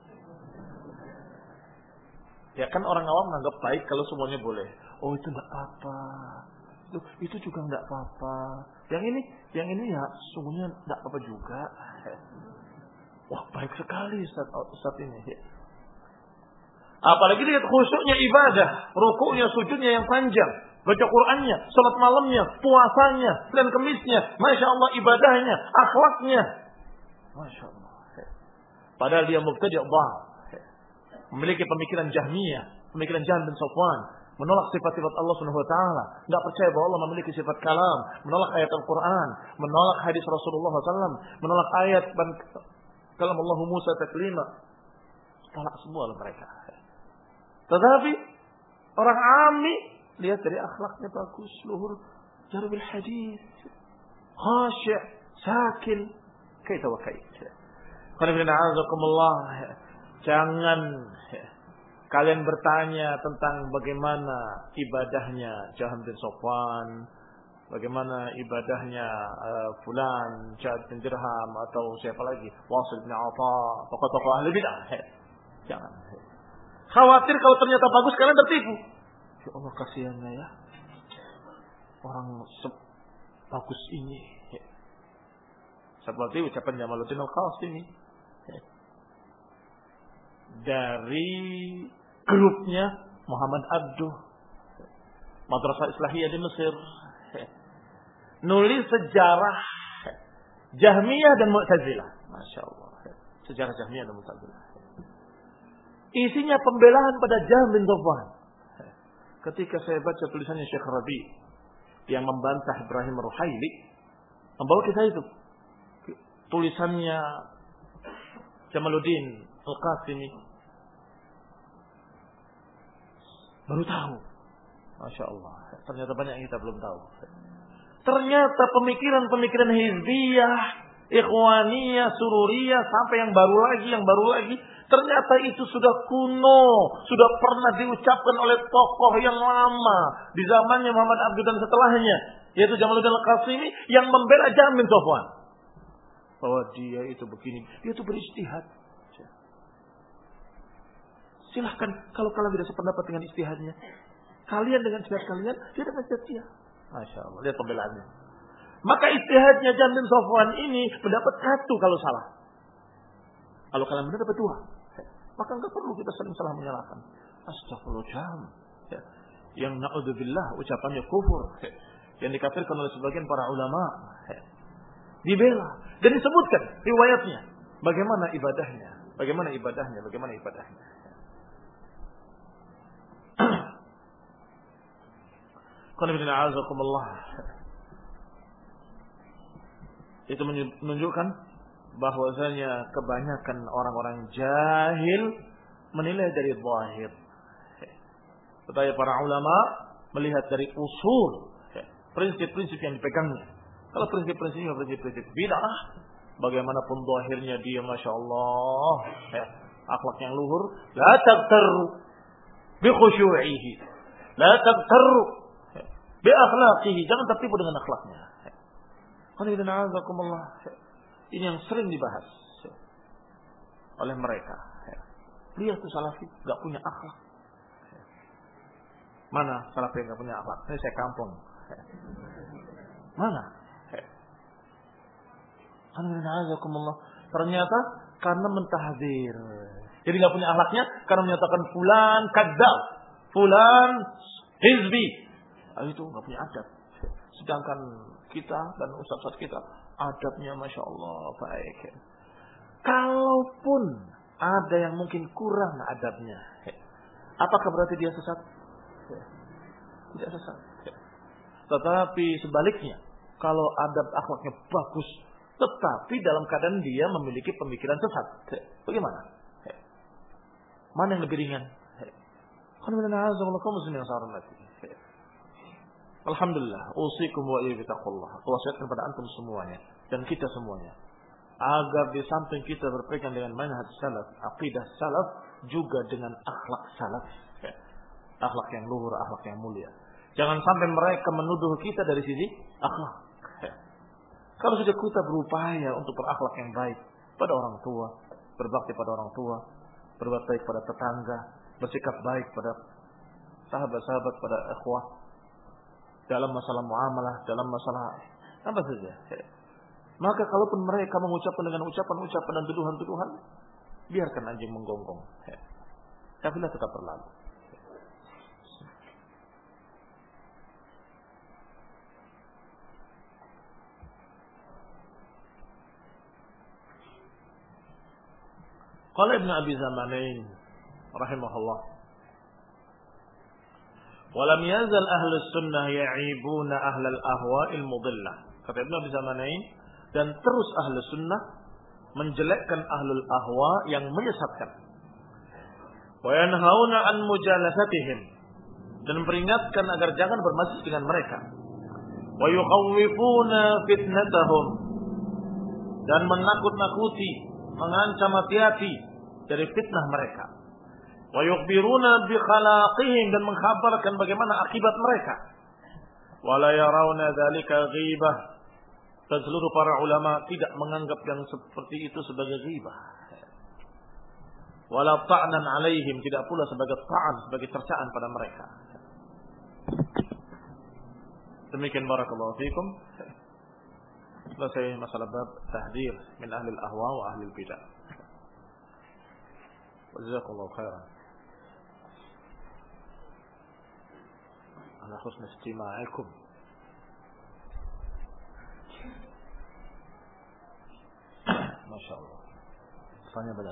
Ya kan orang awam menganggap baik kalau semuanya boleh. Oh itu nggak apa-apa. Itu juga enggak apa-apa. Yang ini ya sungguhnya enggak apa-apa juga. Wah, baik sekali Ustaz ini. Apalagi lihat khusyuknya ibadah, rukuknya, sujudnya yang panjang, baca Qur'annya, salat malamnya, puasanya, dan kemisnya, Masya Allah ibadahnya, akhlaknya. Masya Allah. Padahal dia mubtadi' memiliki pemikiran Jahmiyah, pemikiran Jahm bin Safwan. Menolak sifat-sifat Allah Subhanahu wa taala, enggak percaya bahwa Allah memiliki sifat kalam, menolak ayat Al-Qur'an, menolak hadis Rasulullah SAW, menolak ayat kalam Allah Musa taklima. ditolak semua oleh mereka. Tetapi orang Ami lihat dari akhlaknya bagus, luhur, jarbil hadis, khasyi', sakin, kaita wa kaita. Jangan kalian bertanya tentang bagaimana ibadahnya Jahm bin Safwan, bagaimana ibadahnya fulan, Ja'ad bin Dirham, atau siapa lagi, Wasil bin Atha, tokoh-tokoh ahli bid'ah. Jangan. Khawatir kalau ternyata bagus kalian tertipu. Ya Allah, kasihannya ya. Orang bagus ini. Seperti ucapan Jamaluddin Al-Qasimi. Dari grupnya Muhammad Abduh, Madrasah Islahiyah di Mesir. Nulis sejarah Jahmiyah dan Mu'tazilah. Masya Allah. Sejarah Jahmiyah dan Mu'tazilah. Isinya pembelaan pada Jahm bin Safwan. Ketika saya baca tulisannya Syekh Rabi yang membantah Ibrahim Ruhaili, membawa kisah itu. Tulisannya Jamaluddin Al-Qasimi. Baru tahu. Masya Allah. Ternyata banyak yang kita belum tahu. Ternyata pemikiran-pemikiran hizbiyah, ikhwaniyah, sururiyah, sampai yang baru lagi. Ternyata itu sudah kuno. Sudah pernah diucapkan oleh tokoh yang lama. Di zamannya Muhammad Abduh dan setelahnya. Yaitu Jamaluddin Al-Qasimi yang membela Jahm bin Safwan. Bahwa dia itu begini. Dia itu beristihad. Silahkan kalau kalian tidak sependapat dengan istihadnya. Kalian dengan istihad kalian, dia dengan istihad dia. Masya Allah, lihat pembelaannya. Maka istihadnya Jahm bin Safwan ini mendapat 1 kalau salah. Kalau kalian benar dapat 2. Maka enggak perlu kita saling salah menyalahkan. Astagfirullah Jahm. Yang na'udzubillah ucapannya kufur. Yang dikafirkan oleh sebagian para ulama. Dibela. Dan disebutkan riwayatnya. Bagaimana ibadahnya. Itu menunjukkan bahwasanya kebanyakan orang-orang jahil menilai dari zahir. Tetapi para ulama melihat dari usul, prinsip-prinsip yang dipegangnya. Kalau prinsip-prinsipnya prinsip-prinsip bid'ah, bagaimanapun zahirnya dia Masya Allah, akhlak yang luhur, la taghtarru bi khusyu'ihi, la taghtarru bi akhlaqihi, jangan tertipu dengan akhlaknya. Ini yang sering dibahas oleh mereka. Lihat tuh salafi gak punya akhlak. Mana salafi yang gak punya akhlak? Ini saya kampung. Mana? Ternyata karena mentahdzir. Jadi gak punya akhlaknya karena menyatakan fulan kadzab, fulan hizbi. Itu gak punya adab. Sedangkan kita dan ustaz-ustaz kita adabnya Masya Allah baik. Kalaupun ada yang mungkin kurang adabnya, apakah berarti dia sesat? Tidak sesat. Tetapi sebaliknya, kalau adab akhlaknya bagus, tetapi dalam keadaan dia memiliki pemikiran sesat, bagaimana? Mana yang lebih ringan? Alhamdulillah, usikum wa iyyakum bittaqwallah. Aku wasiatkan kepada antum semuanya dan kita semuanya agar di samping kita berpegang dengan manhaj salaf, aqidah salaf, juga dengan akhlak salaf. Akhlak yang luhur, akhlak yang mulia. Jangan sampai mereka menuduh kita dari sisi akhlak. Kalau sudah kita berupaya untuk berakhlak yang baik pada orang tua, berbakti pada orang tua, berbuat baik pada tetangga, bersikap baik pada sahabat-sahabat, pada ikhwah, dalam masalah muamalah, dalam masalah apa saja. Maka kalaupun mereka mengucapkan dengan ucapan-ucapan dan tuduhan-tuduhan, biarkan anjing menggonggong. Kafilah tetap berlalu. Qala Ibn Abi Zamanain rahimahullah, walam yazal ahlus sunnah ya'ibuna ahlal ahwa'il mudillah. Kata Ibn Abi Zamanain, dan terus ahlus sunnah menjelekkan ahlul ahwa yang menyesatkan. Wa yanhauna an mujalasatihim, dan memperingatkan agar jangan bermajlis dengan mereka. Wa yukhawwifuna fitnatahum, dan menakut-nakuti, mengancam hati-hati dari fitnah mereka. Wa yukhbiruna bi khalaqihim, dan mengkhabarkan bagaimana akibat mereka. Wa la yarawna dzalika ghibah, dan seluruh para ulama tidak menganggap yang seperti itu sebagai ghibah. Wala ta'nan alaihim, tidak pula sebagai ta'an, sebagai cercaan pada mereka. Demikian barakallahu fikum. Selesai masalah bab tahdzir min ahli al-ahwa wa ahli al-bidah. Jazakallahu khairan ala husni istima'ikum. Masya Allah. Tanya